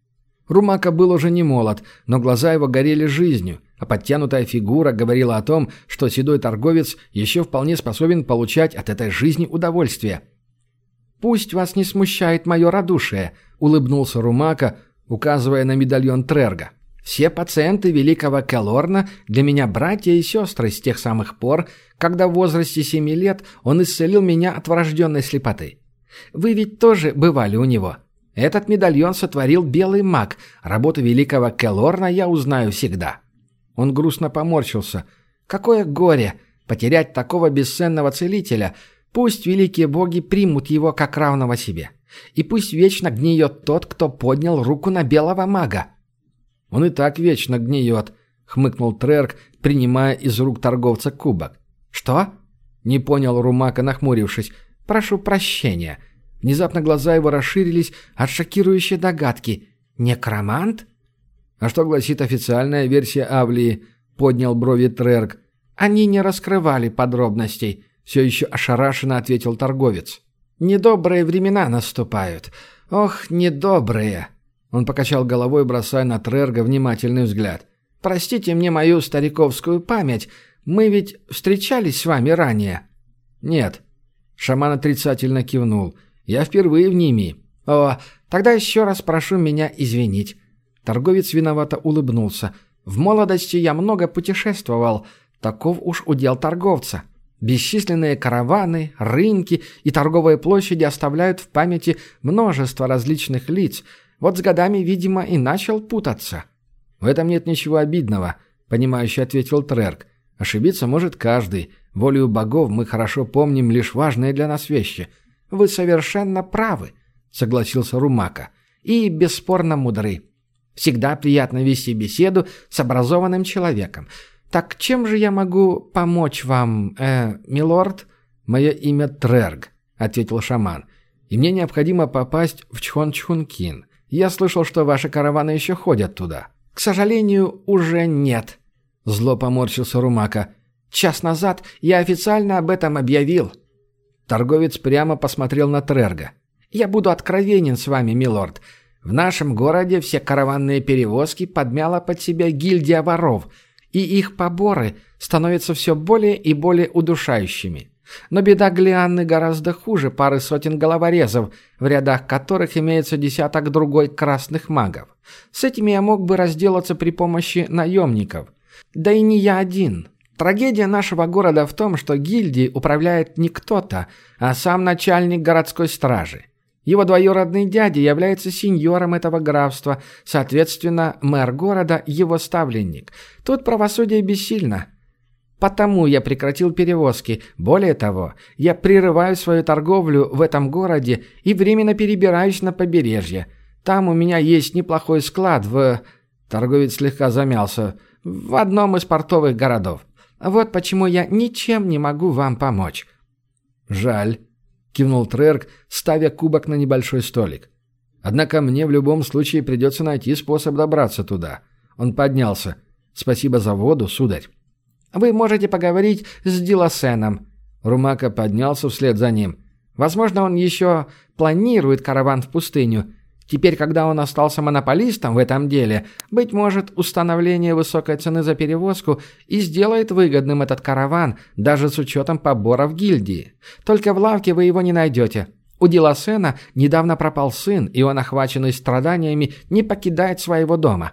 S1: Румака был уже не молод, но глаза его горели жизнью, а подтянутая фигура говорила о том, что седой торговец еще вполне способен получать от этой жизни удовольствие. «Пусть вас не смущает мое радушие», — улыбнулся Румака, указывая на медальон Трерга. «Все пациенты великого Келорна для меня братья и сестры с тех самых пор, когда в возрасте семи лет он исцелил меня от врожденной слепоты. Вы ведь тоже бывали у него. Этот медальон сотворил белый маг. Работу великого Келорна я узнаю всегда». Он грустно поморщился. «Какое горе потерять такого бесценного целителя. Пусть великие боги примут его как равного себе. И пусть вечно гниет тот, кто поднял руку на белого мага». «Он и так вечно гниет», — хмыкнул Трерк, принимая из рук торговца кубок. «Что?» — не понял Румака, нахмурившись. «Прошу прощения». Внезапно глаза его расширились от шокирующей догадки. «Некромант?» «А что гласит официальная версия Авлии?» — поднял брови Трерк. «Они не раскрывали подробностей», — все еще ошарашенно ответил торговец. «Недобрые времена наступают. Ох, недобрые!» Он покачал головой, бросая на Трерга внимательный взгляд. «Простите мне мою стариковскую память. Мы ведь встречались с вами ранее?» «Нет». Шаман отрицательно кивнул. «Я впервые в Нимии». «О, тогда еще раз прошу меня извинить». Торговец виновато улыбнулся. «В молодости я много путешествовал. Таков уж удел торговца. Бесчисленные караваны, рынки и торговые площади оставляют в памяти множество различных лиц. Вот с годами, видимо, и начал путаться». «В этом нет ничего обидного», — понимающе ответил Трерк. «Ошибиться может каждый. Волею богов мы хорошо помним лишь важные для нас вещи». «Вы совершенно правы», — согласился Румака. «И бесспорно мудры. Всегда приятно вести беседу с образованным человеком. Так чем же я могу помочь вам, э, милорд?» «Мое имя Трерг», — ответил шаман. «И мне необходимо попасть в Чхон-Чхункин. Я слышал, что ваши караваны еще ходят туда». «К сожалению, уже нет», — зло поморщился Румака. «Час назад я официально об этом объявил». Торговец прямо посмотрел на Трерга. «Я буду откровенен с вами, милорд. В нашем городе все караванные перевозки подмяла под себя гильдия воров, и их поборы становятся все более и более удушающими. Но беда Глианны гораздо хуже пары сотен головорезов, в рядах которых имеется десяток другой красных магов. С этими я мог бы разделаться при помощи наемников. Да и не я один. Трагедия нашего города в том, что гильдией управляет не кто-то, а сам начальник городской стражи. Его двоюродный дядя является сеньором этого графства, соответственно, мэр города – его ставленник. Тут правосудие бессильно. Потому я прекратил перевозки. Более того, я прерываю свою торговлю в этом городе и временно перебираюсь на побережье. Там у меня есть неплохой склад в...» Торговец слегка замялся. «В одном из портовых городов. Вот почему я ничем не могу вам помочь». «Жаль», — кивнул Трерк, ставя кубок на небольшой столик. «Однако мне в любом случае придется найти способ добраться туда». Он поднялся. «Спасибо за воду, сударь». «Вы можете поговорить с Диласеном». Румака поднялся вслед за ним. «Возможно, он еще планирует караван в пустыню. Теперь, когда он остался монополистом в этом деле, быть может, установление высокой цены за перевозку и сделает выгодным этот караван, даже с учетом поборов гильдии. Только в лавке вы его не найдете. У Диласена недавно пропал сын, и он, охваченный страданиями, не покидает своего дома».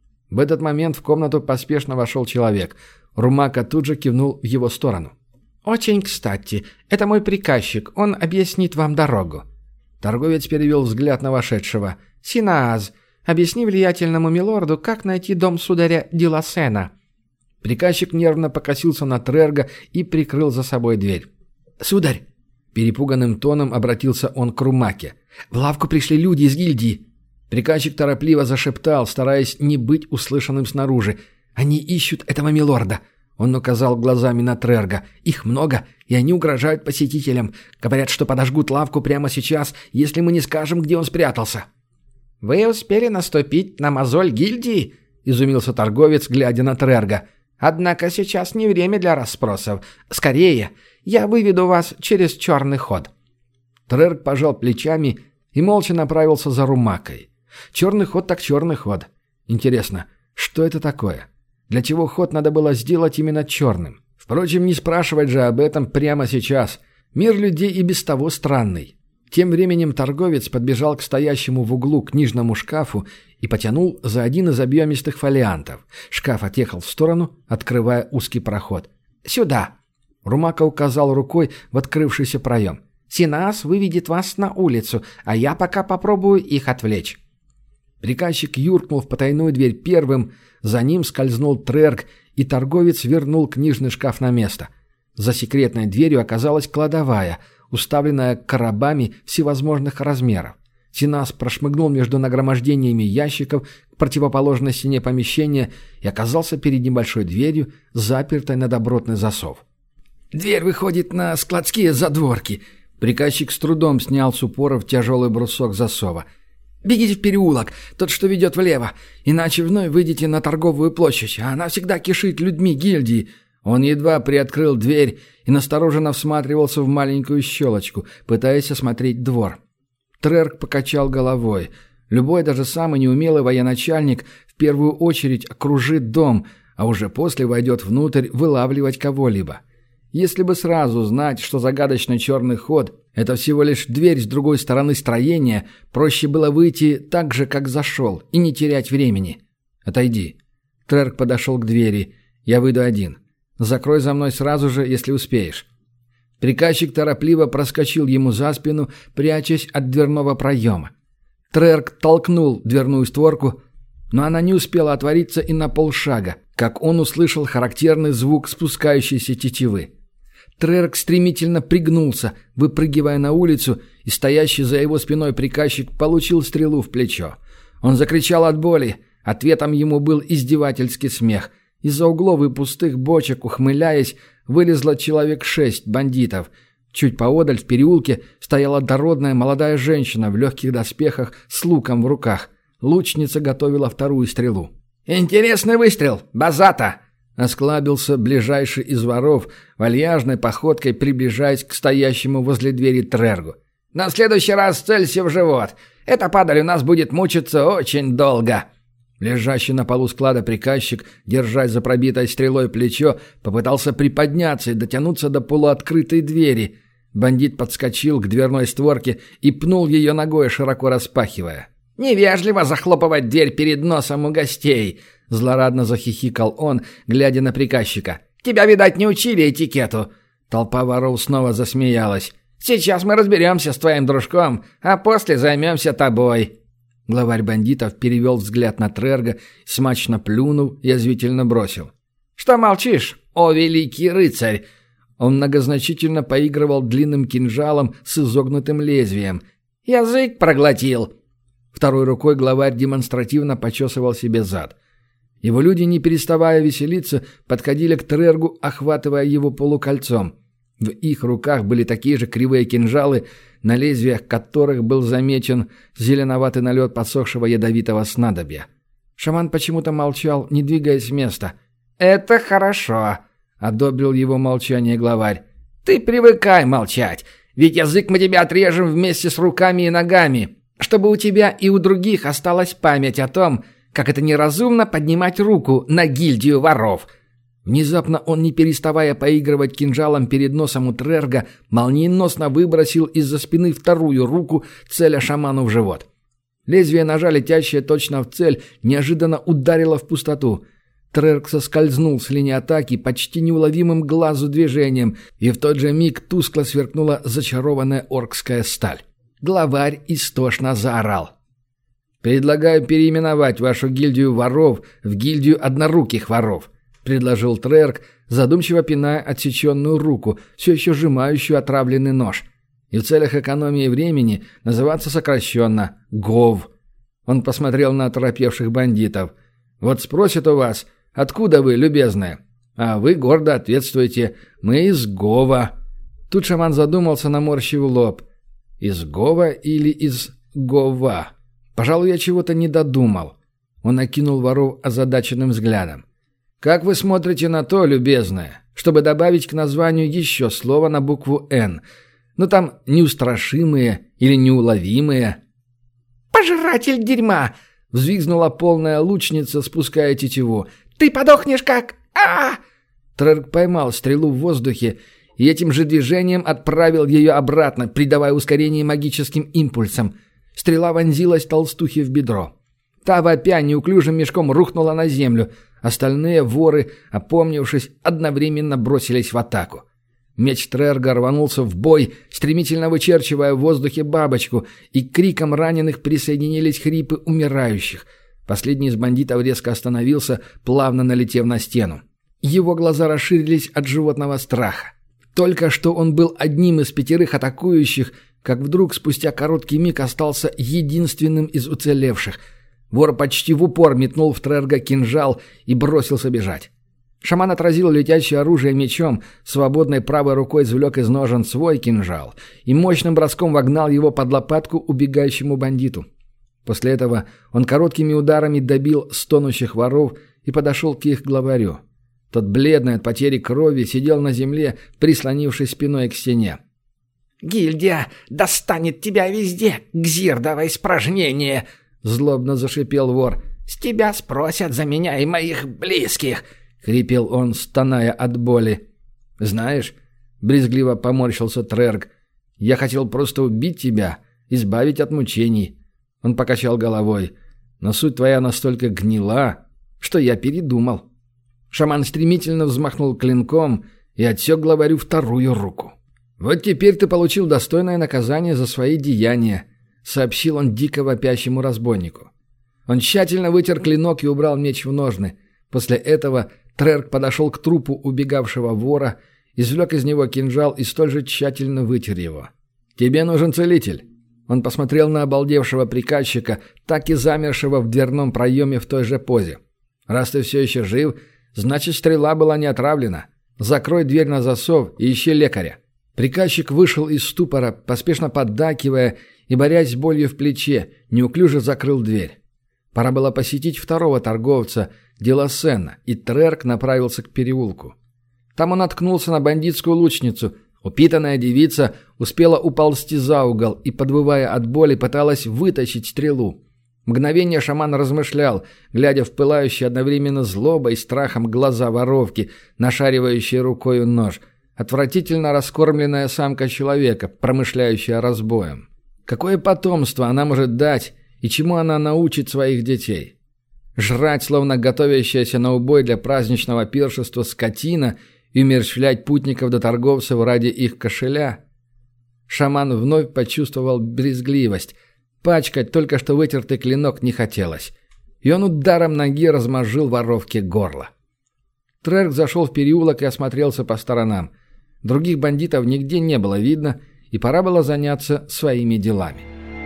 S1: В этот момент в комнату поспешно вошел человек. Румака тут же кивнул в его сторону. «Очень кстати. Это мой приказчик. Он объяснит вам дорогу». Торговец перевел взгляд на вошедшего. «Синааз, объясни влиятельному милорду, как найти дом сударя Диласена». Приказчик нервно покосился на Трерга и прикрыл за собой дверь. «Сударь!» – перепуганным тоном обратился он к Румаке. «В лавку пришли люди из гильдии». Приказчик торопливо зашептал, стараясь не быть услышанным снаружи. «Они ищут этого милорда». Он указал глазами на Трерга. «Их много, и они угрожают посетителям. Говорят, что подожгут лавку прямо сейчас, если мы не скажем, где он спрятался». «Вы успели наступить на мозоль гильдии?» – изумился торговец, глядя на Трерга. «Однако сейчас не время для расспросов. Скорее, я выведу вас через черный ход». Трерг пожал плечами и молча направился за Румакой. Черный ход так черный ход. Интересно, что это такое? Для чего ход надо было сделать именно черным? Впрочем, не спрашивать же об этом прямо сейчас. Мир людей и без того странный. Тем временем торговец подбежал к стоящему в углу книжному шкафу и потянул за один из объемистых фолиантов. Шкаф отъехал в сторону, открывая узкий проход. «Сюда!» Румака указал рукой в открывшийся проем. «Синаас выведет вас на улицу, а я пока попробую их отвлечь». Приказчик юркнул в потайную дверь первым, за ним скользнул Трерг, и торговец вернул книжный шкаф на место. За секретной дверью оказалась кладовая, уставленная коробами всевозможных размеров. Синаас прошмыгнул между нагромождениями ящиков к противоположной стене помещения и оказался перед небольшой дверью, запертой на добротный засов. «Дверь выходит на складские задворки». Приказчик с трудом снял с упоров тяжелый брусок засова. «Бегите в переулок, тот, что ведет влево, иначе вновь выйдете на торговую площадь, а она всегда кишит людьми гильдии». Он едва приоткрыл дверь и настороженно всматривался в маленькую щелочку, пытаясь осмотреть двор. Трерг покачал головой. Любой, даже самый неумелый военачальник в первую очередь окружит дом, а уже после войдет внутрь вылавливать кого-либо. Если бы сразу знать, что загадочный черный ход – это всего лишь дверь с другой стороны строения, проще было выйти так же, как зашел, и не терять времени. «Отойди». Трерг подошел к двери. «Я выйду один. Закрой за мной сразу же, если успеешь». Приказчик торопливо проскочил ему за спину, прячась от дверного проема. Трерг толкнул дверную створку, но она не успела отвориться и на полшага, как он услышал характерный звук спускающейся тетивы. Трерг стремительно пригнулся, выпрыгивая на улицу, и стоящий за его спиной приказчик получил стрелу в плечо. Он закричал от боли, ответом ему был издевательский смех. Из-за углов и пустых бочек, ухмыляясь, вылезло человек шесть бандитов. Чуть поодаль в переулке стояла дородная молодая женщина в легких доспехах с луком в руках. Лучница готовила вторую стрелу. «Интересный выстрел! Базата!» Осклабился ближайший из воров, вальяжной походкой приближаясь к стоящему возле двери Трергу. «На следующий раз целься в живот. Эта падаль у нас будет мучиться очень долго». Лежащий на полу склада приказчик, держась за пробитой стрелой плечо, попытался приподняться и дотянуться до полуоткрытой двери. Бандит подскочил к дверной створке и пнул ее ногой, широко распахивая. «Невежливо захлопывать дверь перед носом у гостей!» Злорадно захихикал он, глядя на приказчика. «Тебя, видать, не учили этикету!» Толпа воров снова засмеялась. «Сейчас мы разберемся с твоим дружком, а после займемся тобой!» Главарь бандитов перевел взгляд на Трерга, смачно плюнул и язвительно бросил. «Что молчишь, о великий рыцарь?» Он многозначительно поигрывал длинным кинжалом с изогнутым лезвием. «Язык проглотил!» Второй рукой главарь демонстративно почесывал себе зад. Его люди, не переставая веселиться, подходили к Трергу, охватывая его полукольцом. В их руках были такие же кривые кинжалы, на лезвиях которых был замечен зеленоватый налет подсохшего ядовитого снадобья. Шаман почему-то молчал, не двигаясь с места. «Это хорошо», — одобрил его молчание главарь. «Ты привыкай молчать, ведь язык мы тебе отрежем вместе с руками и ногами. чтобы у тебя и у других осталась память о том, как это неразумно поднимать руку на гильдию воров». Внезапно он, не переставая поигрывать кинжалом перед носом у Трерга, молниеносно выбросил из-за спины вторую руку, целя шаману в живот. Лезвие ножа, летящее точно в цель, неожиданно ударило в пустоту. Трерг соскользнул с линии атаки почти неуловимым глазу движением, и в тот же миг тускло сверкнула зачарованная оркская сталь. Главарь истошно заорал. «Предлагаю переименовать вашу гильдию воров в гильдию одноруких воров», — предложил Трерг, задумчиво пиная отсеченную руку, все еще сжимающую отравленный нож. «И в целях экономии времени называться сокращенно ГОВ». Он посмотрел на оторопевших бандитов. «Вот спросят у вас, откуда вы, любезные? А вы гордо ответствуете: мы из Гова». Тут шаман задумался, наморщив лоб. «Из Гова или из Гова? Пожалуй, я чего-то не додумал». Он окинул воров озадаченным взглядом. «Как вы смотрите на то, любезное, чтобы добавить к названию еще слово на букву «Н»? Ну там неустрашимые или неуловимые?»
S4: «Пожиратель дерьма!»
S1: — взвизгнула полная лучница, спуская тетиву.
S4: «Ты подохнешь как... а, -а, -а
S1: Трерк поймал стрелу в воздухе и этим же движением отправил ее обратно, придавая ускорение магическим импульсам. Стрела вонзилась толстухе в бедро. Та, вопя, неуклюжим мешком рухнула на землю. Остальные воры, опомнившись, одновременно бросились в атаку. Меч Трерга рванулся в бой, стремительно вычерчивая в воздухе бабочку, и к крикам раненых присоединились хрипы умирающих. Последний из бандитов резко остановился, плавно налетев на стену. Его глаза расширились от животного страха. Только что он был одним из пятерых атакующих, как вдруг спустя короткий миг остался единственным из уцелевших. Вор почти в упор метнул в Трерга кинжал и бросился бежать. Шаман отразил летящее оружие мечом, свободной правой рукой извлек из ножен свой кинжал и мощным броском вогнал его под лопатку убегающему бандиту. После этого он короткими ударами добил стонущих воров и подошел к их главарю. Тот, бледный от потери крови, сидел на земле, прислонившись спиной к стене.
S4: «Гильдия достанет тебя везде, гзирдово испражнение!»
S1: — злобно зашипел вор.
S4: «С тебя спросят за меня и моих близких!»
S1: — хрипел он, стоная от боли. «Знаешь...» — брезгливо поморщился Трерг. «Я хотел просто убить тебя, избавить от мучений». Он покачал головой. «Но суть твоя настолько гнила, что я передумал». Шаман стремительно взмахнул клинком и отсек главарю вторую руку. «Вот теперь ты получил достойное наказание за свои деяния», — сообщил он дико вопящему разбойнику. Он тщательно вытер клинок и убрал меч в ножны. После этого Трерг подошел к трупу убегавшего вора, извлек из него кинжал и столь же тщательно вытер его. «Тебе нужен целитель». Он посмотрел на обалдевшего приказчика, так и замершего в дверном проеме в той же позе. «Раз ты все еще жив, значит, стрела была не отравлена. Закрой дверь на засов и ищи лекаря». Приказчик вышел из ступора, поспешно поддакивая и, борясь с болью в плече, неуклюже закрыл дверь. Пора было посетить второго торговца, Делосена, и Трерг направился к переулку. Там он наткнулся на бандитскую лучницу. Упитанная девица успела уползти за угол и, подвывая от боли, пыталась вытащить стрелу. Мгновение шаман размышлял, глядя в пылающие одновременно злобой и страхом глаза воровки, нашаривающей рукою нож. Отвратительно раскормленная самка человека, промышляющая разбоем. Какое потомство она может дать и чему она научит своих детей? Жрать, словно готовящаяся на убой для праздничного пиршества скотина, и умерщвлять путников до торговцев ради их кошеля? Шаман вновь почувствовал брезгливость. Пачкать только что вытертый клинок не хотелось. И он ударом ноги размозжил воровке горло. Трерг зашел в переулок и осмотрелся по сторонам. Других бандитов нигде не было видно, и пора было заняться своими делами.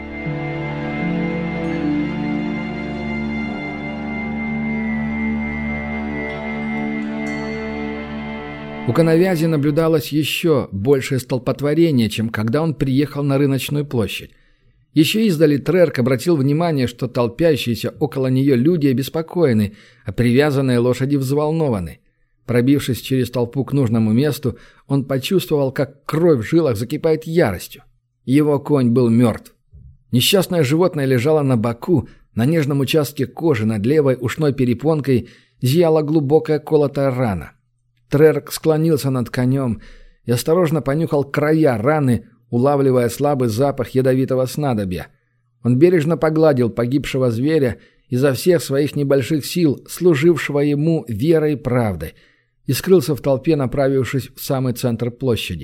S1: У коновязи наблюдалось еще большее столпотворение, чем когда он приехал на рыночную площадь. Еще издали Трерк обратил внимание, что толпящиеся около нее люди обеспокоены, а привязанные лошади взволнованы. Пробившись через толпу к нужному месту, он почувствовал, как кровь в жилах закипает яростью. Его конь был мертв. Несчастное животное лежало на боку, на нежном участке кожи над левой ушной перепонкой зияла глубокая колотая рана. Трерк склонился над конем и осторожно понюхал края раны, улавливая слабый запах ядовитого снадобья. Он бережно погладил погибшего зверя изо всех своих небольших сил, служившего ему верой и правдой, и скрылся в толпе, направившись в самый центр площади.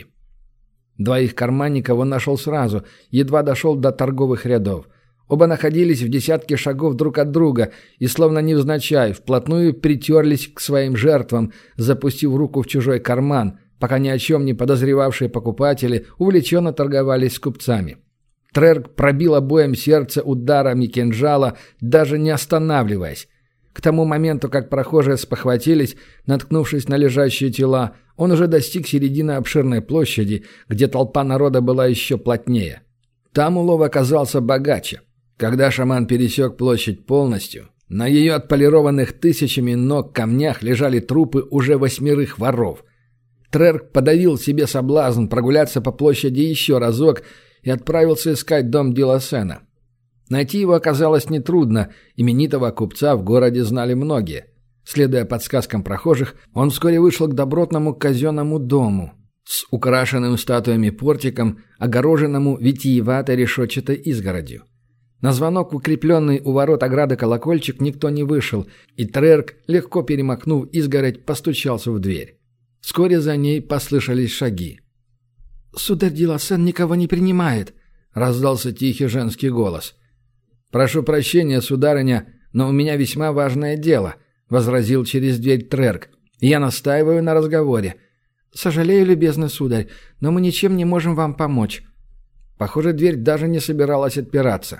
S1: Двоих карманников он нашел сразу, едва дошел до торговых рядов. Оба находились в десятке шагов друг от друга и, словно невзначай, вплотную притерлись к своим жертвам, запустив руку в чужой карман, пока ни о чем не подозревавшие покупатели увлеченно торговались с купцами. Трерк пробил обоим сердце ударами кинжала, даже не останавливаясь. К тому моменту, как прохожие спохватились, наткнувшись на лежащие тела, он уже достиг середины обширной площади, где толпа народа была еще плотнее. Там улов оказался богаче. Когда шаман пересек площадь полностью, на ее отполированных тысячами ног камнях лежали трупы уже восьмерых воров. Трерк подавил себе соблазн прогуляться по площади еще разок и отправился искать дом Диласена. Найти его оказалось нетрудно, именитого купца в городе знали многие. Следуя подсказкам прохожих, он вскоре вышел к добротному казенному дому с украшенным статуями портиком, огороженному витиеватой решетчатой изгородью. На звонок, укрепленный у ворот ограды колокольчик, никто не вышел, и Трерк, легко перемахнув изгородь, постучался в дверь. Вскоре за ней послышались шаги. «Сударь Диласен никого не принимает», — раздался тихий женский голос. «Прошу прощения, сударыня, но у меня весьма важное дело», — возразил через дверь Трерк. «Я настаиваю на разговоре». «Сожалею, любезный сударь, но мы ничем не можем вам помочь». Похоже, дверь даже не собиралась отпираться.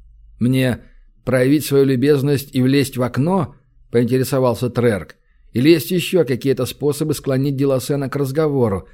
S1: «Мне проявить свою любезность и влезть в окно?» — поинтересовался Трерк. «Или есть еще какие-то способы склонить Диласена к разговору?»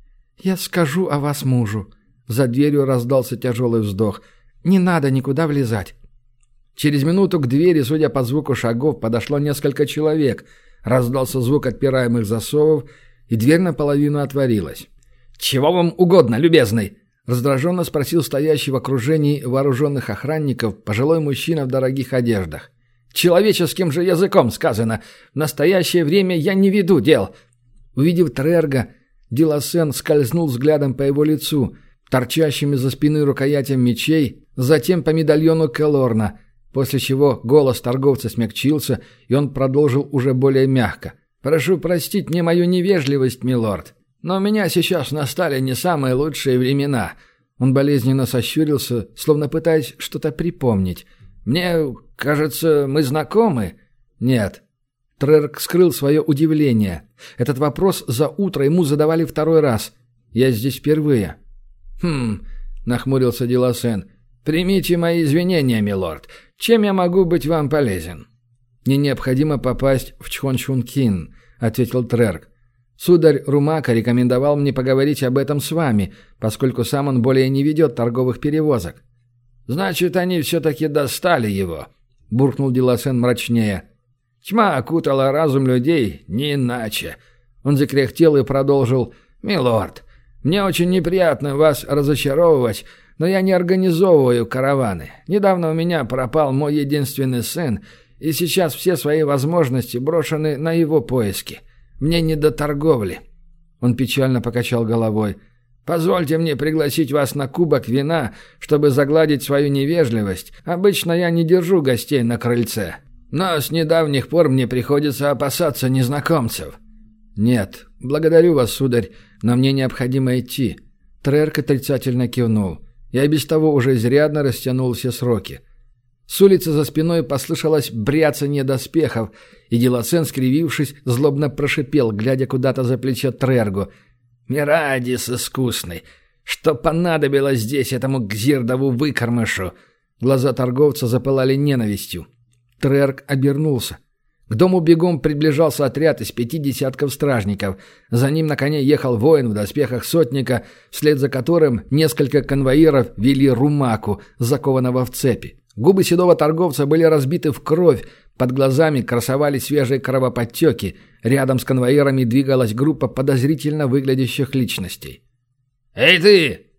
S1: «Я скажу о вас мужу». За дверью раздался тяжелый вздох. «Не надо никуда влезать». Через минуту к двери, судя по звуку шагов, подошло несколько человек. Раздался звук отпираемых засовов, и дверь наполовину отворилась. «Чего вам угодно, любезный?» — раздраженно спросил стоящий в окружении вооруженных охранников пожилой мужчина в дорогих одеждах. «Человеческим же языком сказано. В настоящее время я не веду дел». Увидев Трерга, Диласен скользнул взглядом по его лицу, торчащими за спины рукоятям мечей, затем по медальону Келорна, после чего голос торговца смягчился, и он продолжил уже более мягко. «Прошу простить мне мою невежливость, милорд, но у меня сейчас настали не самые лучшие времена». Он болезненно сощурился, словно пытаясь что-то припомнить. «Мне кажется, мы знакомы?» «Нет». Трерк скрыл свое удивление. Этот вопрос за утро ему задавали второй раз. «Я здесь впервые». «Хм», — нахмурился Диласен. «Примите мои извинения, милорд. Чем я могу быть вам полезен?» «Мне необходимо попасть в Чхончункин», — ответил Трерк. «Сударь Румака рекомендовал мне поговорить об этом с вами, поскольку сам он более не ведет торговых перевозок». «Значит, они все-таки достали его», — буркнул Диласен мрачнее. «Тьма окутала разум людей, не иначе». Он закряхтел и продолжил. «Милорд, мне очень неприятно вас разочаровывать, но я не организовываю караваны. Недавно у меня пропал мой единственный сын, и сейчас все свои возможности брошены на его поиски. Мне не до торговли». Он печально покачал головой. «Позвольте мне пригласить вас на кубок вина, чтобы загладить свою невежливость. Обычно я не держу гостей на крыльце. Но с недавних пор мне приходится опасаться незнакомцев». «Нет, благодарю вас, сударь, но мне необходимо идти». Трерк отрицательно кивнул. Я без того уже изрядно растянул все сроки. С улицы за спиной послышалось бряцанье доспехов, и Диласен, скривившись, злобно прошипел, глядя куда-то за плечо Трергу. «Мирадис искусный! Что понадобилось здесь этому Гзирдову выкормышу?» Глаза торговца запылали ненавистью. Трерг обернулся. К дому бегом приближался отряд из пяти десятков стражников. За ним на коне ехал воин в доспехах сотника, вслед за которым несколько конвоиров вели Румаку, закованного в цепи. Губы седого торговца были разбиты в кровь, под глазами красовались свежие кровоподтеки. Рядом с конвоирами двигалась группа подозрительно выглядящих личностей. «Эй ты!»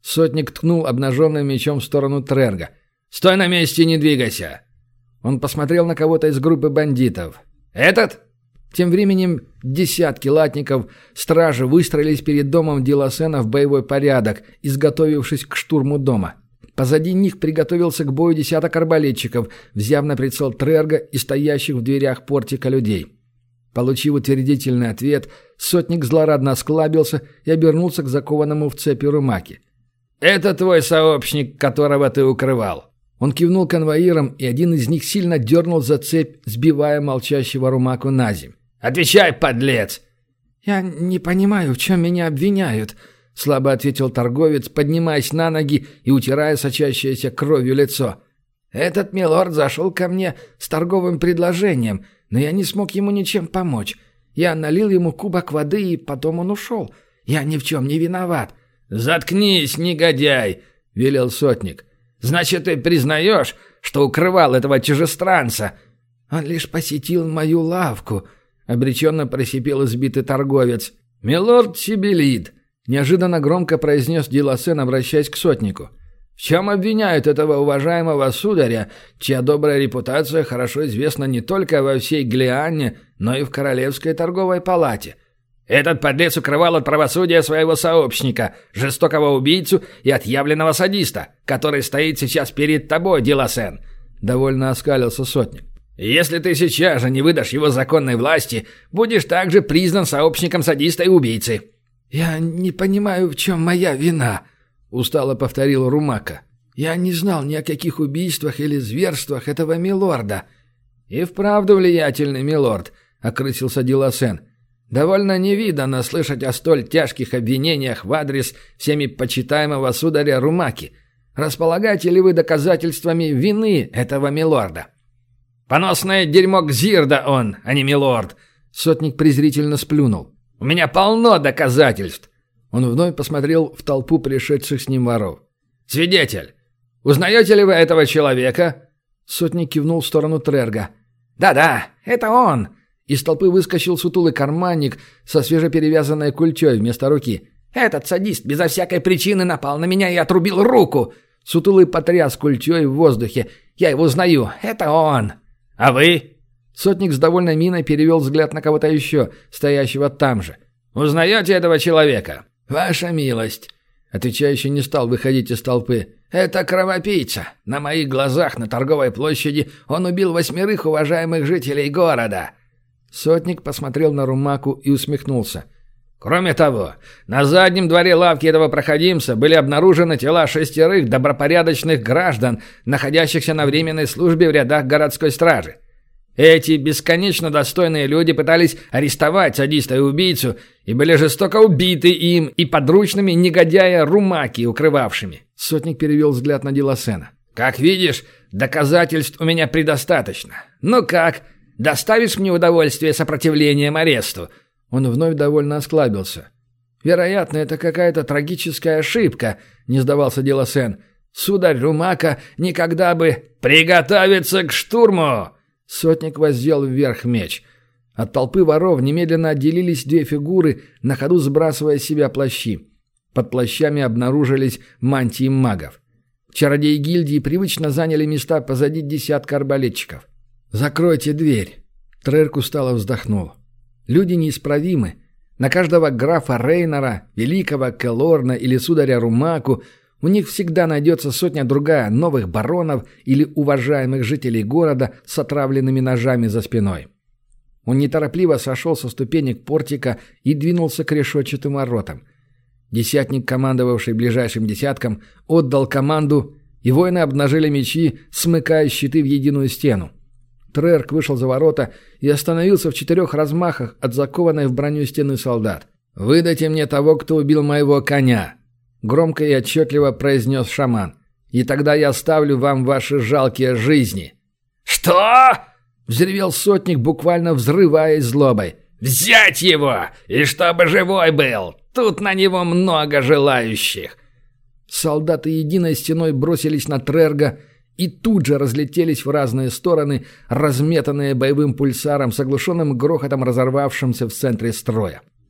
S3: Сотник ткнул обнаженным мечом в сторону Трерга. «Стой на месте и не двигайся!» Он посмотрел на кого-то из группы бандитов. «Этот?» Тем временем десятки латников стражи выстроились перед домом Диласена в боевой порядок, изготовившись к штурму дома. Позади них приготовился к бою десяток арбалетчиков, взяв на прицел Трерга и стоящих в дверях портика людей. Получив утвердительный ответ, сотник злорадно осклабился и обернулся к закованному в цепи Румаке. «Это твой сообщник, которого ты укрывал!» Он кивнул конвоирам, и один из них сильно дернул за цепь, сбивая молчащего Румаку на земь. «Отвечай, подлец!»
S1: «Я не понимаю, в чем меня обвиняют», — слабо ответил торговец, поднимаясь на ноги и утирая сочащееся кровью лицо. «Этот милорд зашел ко мне с торговым предложением, но я не смог ему ничем помочь. Я налил ему кубок воды, и потом он ушел. Я ни в чем не виноват».
S3: «Заткнись, негодяй!» — велел сотник. «Значит, ты признаешь, что укрывал этого чужестранца?»
S1: «Он лишь посетил мою лавку», — обреченно просипел избитый торговец.
S3: «Милорд Сибелит»,
S1: — неожиданно громко произнес Диласен, обращаясь к сотнику.
S3: «В чем обвиняют этого уважаемого сударя, чья добрая репутация хорошо известна не только во всей Глианне, но и в Королевской торговой палате?» «Этот подлец укрывал от правосудия своего сообщника, жестокого убийцу и отъявленного садиста, который стоит сейчас перед тобой, Диласен», — довольно оскалился сотник. «Если ты сейчас же не выдашь его законной власти, будешь также признан сообщником садиста и убийцы».
S1: «Я не понимаю, в чем моя вина», — устало повторил Румака. «Я не знал ни о каких убийствах или зверствах этого милорда».
S3: «И вправду влиятельный милорд», — окрысился Диласен. «Довольно невиданно слышать о столь тяжких обвинениях в адрес всеми почитаемого сударя Румаки. Располагаете ли вы доказательствами вины этого милорда?» «Поносное дерьмо Гзирда он, а не милорд!» Сотник презрительно сплюнул. «У меня полно доказательств!» Он вновь посмотрел в толпу пришедших с ним воров. «Свидетель, узнаете ли вы этого человека?»
S1: Сотник кивнул в сторону Трерга.
S4: «Да-да, это он!»
S1: Из толпы выскочил сутулый карманник со свежеперевязанной культей вместо руки.
S4: «Этот садист безо всякой причины напал на меня и отрубил руку!»
S1: Сутулый потряс культей в воздухе.
S4: «Я его узнаю, это он!»
S3: «А вы?»
S1: Сотник с довольной миной перевел взгляд на кого-то еще, стоящего там же.
S3: «Узнаете этого человека?»
S1: «Ваша милость!» Отвечающий не стал выходить из толпы.
S4: «Это кровопийца. На моих глазах на торговой площади он убил восьмерых уважаемых жителей города».
S1: Сотник посмотрел на Румаку и усмехнулся.
S3: «Кроме того, на заднем дворе лавки этого проходимца были обнаружены тела шестерых добропорядочных граждан, находящихся на временной службе в рядах городской стражи. Эти бесконечно достойные люди пытались арестовать садиста и убийцу и были жестоко убиты им и подручными негодяя Румаки, укрывавшими».
S1: Сотник перевел взгляд на Диласена.
S3: «Как видишь, доказательств у меня предостаточно. Ну как, доставишь мне удовольствие сопротивлением аресту?»
S1: Он вновь довольно осклабился.
S3: «Вероятно, это какая-то трагическая ошибка», — не сдавался Диласен. «Сударь Румака никогда бы...» «Приготовиться к штурму!»
S1: Сотник воздел вверх меч. От толпы воров немедленно отделились две фигуры, на ходу сбрасывая с себя плащи. Под плащами обнаружились мантии магов. Чародеи гильдии привычно заняли места позади десятка арбалетчиков. «Закройте дверь!» Трерк устало вздохнул. Люди неисправимы. На каждого графа Рейнора, великого Келорна или сударя Румаку у них всегда найдется сотня-другая новых баронов или уважаемых жителей города с отравленными ножами за спиной. Он неторопливо сошел со ступенек портика и двинулся к решетчатым воротам. Десятник, командовавший ближайшим десятком, отдал команду, и воины обнажили мечи, смыкая щиты в единую стену. Трерк вышел за ворота и остановился в четырех размахах от закованной в броню стены солдат. «Выдайте мне того, кто убил моего коня», — громко и отчетливо произнес шаман. «И тогда я оставлю вам ваши жалкие жизни».
S3: «Что?»
S1: — взревел сотник, буквально взрываясь злобой.
S3: «Взять его! И чтобы живой был! Тут на него много желающих!»
S1: Солдаты единой стеной бросились на Трерга и тут же разлетелись в разные стороны, разметанные боевым пульсаром с оглушенным грохотом, разорвавшимся в центре строя.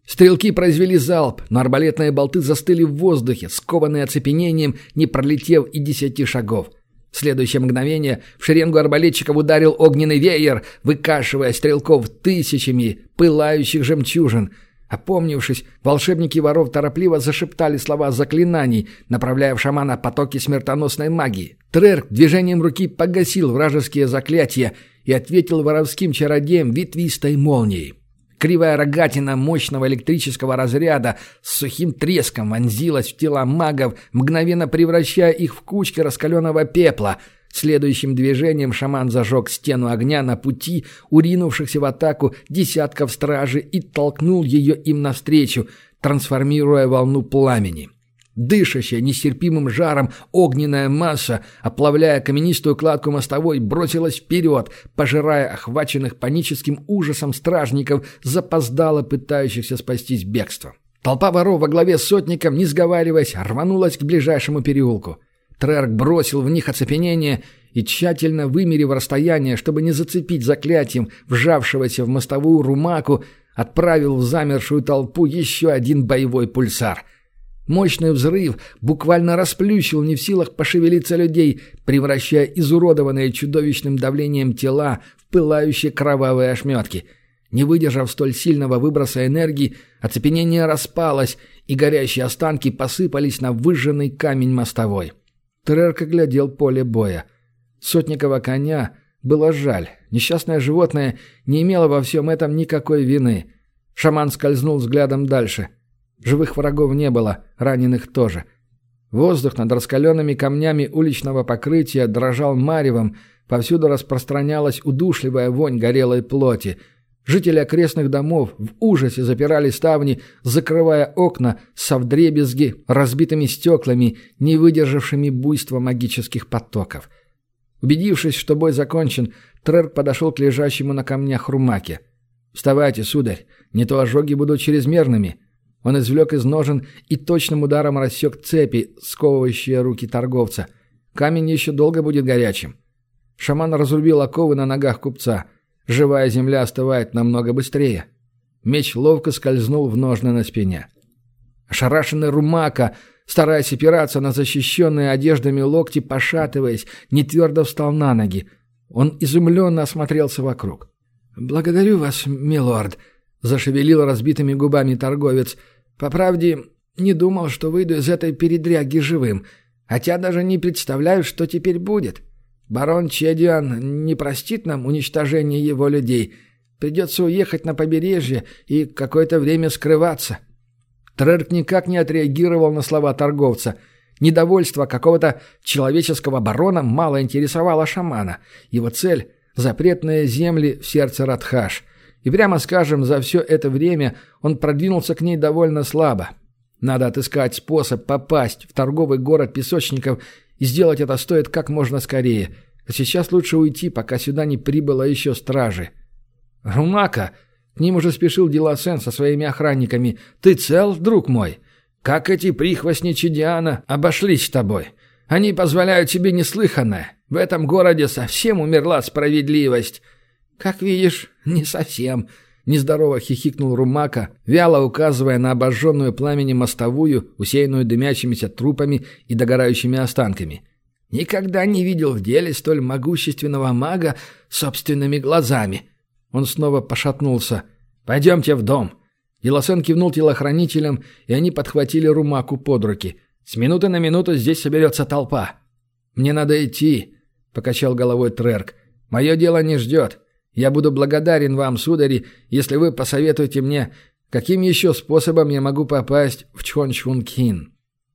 S3: Стрелки произвели залп, но арбалетные болты застыли в воздухе, скованные оцепенением, не пролетев и десяти шагов. В следующее мгновение в шеренгу арбалетчиков ударил огненный веер, выкашивая стрелков тысячами пылающих жемчужин. Опомнившись, волшебники воров торопливо зашептали слова заклинаний, направляя в шамана потоки смертоносной магии. Трерк движением руки погасил вражеские заклятия и ответил воровским чародеям ветвистой молнией. Кривая рогатина мощного электрического разряда с сухим треском вонзилась в тела магов, мгновенно превращая их в кучки раскаленного пепла. Следующим движением шаман зажег стену огня на пути уринувшихся в атаку десятков стражей и толкнул ее им навстречу, трансформируя волну пламени. Дышащая нестерпимым жаром огненная масса, оплавляя каменистую кладку мостовой, бросилась вперед, пожирая охваченных паническим ужасом стражников, запоздало пытающихся спастись бегством. Толпа воров во главе с сотником, не сговариваясь, рванулась к ближайшему переулку. Трерк бросил в них оцепенение и, тщательно вымерив расстояние, чтобы не зацепить заклятием вжавшегося в мостовую румаку, отправил в замершую толпу еще один боевой пульсар. Мощный взрыв буквально расплющил не в силах пошевелиться людей, превращая изуродованные чудовищным давлением тела в пылающие кровавые ошметки. Не выдержав столь сильного выброса энергии, оцепенение распалось, и горящие останки посыпались на выжженный камень мостовой. Трерк оглядел поле боя. Сотникова коня было жаль. Несчастное животное не имело во всем этом никакой вины. Шаман скользнул взглядом дальше. Живых врагов не было, раненых тоже. Воздух над раскаленными камнями уличного покрытия дрожал маревом, повсюду распространялась удушливая вонь горелой плоти. Жители окрестных домов в ужасе запирали ставни, закрывая окна со вдребезги разбитыми стеклами, не выдержавшими буйства магических потоков. Убедившись, что бой закончен, Трерк подошел к лежащему на камнях румаке. «Вставайте, сударь, не то ожоги будут чрезмерными». Он извлек из ножен и точным ударом рассек цепи, сковывающие руки торговца. Камень еще долго будет горячим. Шаман разрубил оковы на ногах купца. Живая земля остывает намного быстрее. Меч ловко скользнул в ножны на спине. Ошарашенный румака, стараясь опираться на защищенные одеждами локти, пошатываясь, нетвердо встал на ноги. Он изумленно осмотрелся вокруг. «Благодарю вас, милорд», — зашевелил разбитыми губами торговец. «По правде, не думал, что выйду из этой передряги живым, хотя даже не представляю, что теперь будет. Барон Чедиан не простит нам уничтожение его людей. Придется уехать на побережье и какое-то время скрываться». Трерк никак не отреагировал на слова торговца. Недовольство какого-то человеческого барона мало интересовало шамана. Его цель — запретные земли в сердце Радхаш. И прямо скажем, за все это время он продвинулся к ней довольно слабо. Надо отыскать способ попасть в торговый город песочников, и сделать это стоит как можно скорее. А сейчас лучше уйти, пока сюда не прибыло еще стражи. «Румака!» К ним уже спешил Диласен со своими охранниками. «Ты цел, друг мой? Как эти прихвостни Чедиана обошлись с тобой? Они позволяют себе неслыханное. В этом городе совсем умерла справедливость». «Как видишь, не совсем», — нездорово хихикнул Румака, вяло указывая на обожженную пламенем мостовую, усеянную дымящимися трупами и догорающими останками. «Никогда не видел в деле столь могущественного мага собственными глазами». Он снова пошатнулся. «Пойдемте в дом». Елосен кивнул телохранителям, и они подхватили Румаку под руки. «С минуты на минуту здесь соберется толпа». «Мне надо идти», — покачал головой Трерк. «Мое дело не ждет. Я буду благодарен вам, судари, если вы посоветуете мне, каким еще способом я могу попасть в Чхончхункин.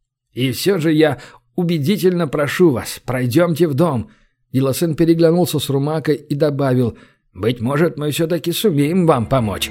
S3: И все же я убедительно прошу вас, пройдемте в дом». Диласен переглянулся с Румакой и добавил: «Быть может, мы все-таки сумеем вам помочь».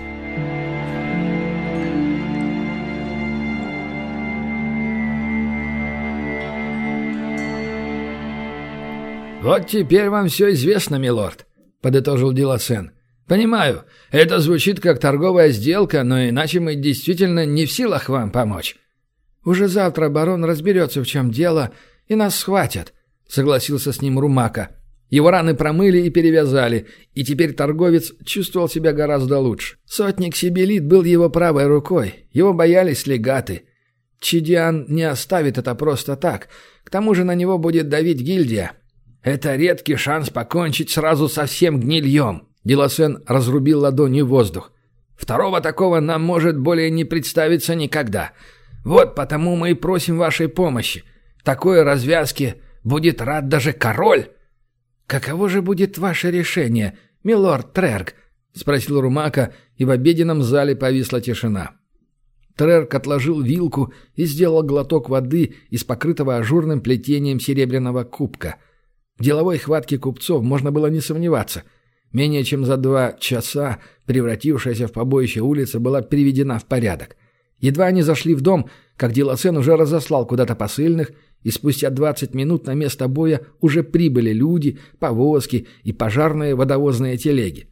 S3: «Вот теперь вам все известно, милорд», — подытожил Диласен. «Понимаю, это звучит как торговая сделка, но иначе мы действительно не в силах вам помочь». «Уже завтра барон разберется, в чем дело, и нас схватят», — согласился с ним Румака.
S1: Его раны промыли и перевязали, и теперь торговец чувствовал себя гораздо лучше. Сотник Сибелит был его правой рукой, его боялись легаты. Чидиан не оставит это просто так, к тому же на него будет давить гильдия. Это редкий шанс покончить сразу со всем гнильем. Диласен разрубил ладонью воздух. Второго такого нам может более не представиться никогда. Вот потому мы и просим вашей помощи. Такой развязки будет рад даже король. «Каково же будет ваше решение, милорд Трерк?» — спросил Румака, и в обеденном зале повисла тишина. Трерк отложил вилку и сделал глоток воды из покрытого ажурным плетением серебряного кубка. В деловой хватке купцов можно было не сомневаться. Менее чем за два часа превратившаяся в побоище улица была приведена в порядок. Едва они зашли в дом, как Диласен уже разослал куда-то посыльных, и спустя двадцать минут на место боя уже прибыли люди, повозки и пожарные водовозные телеги.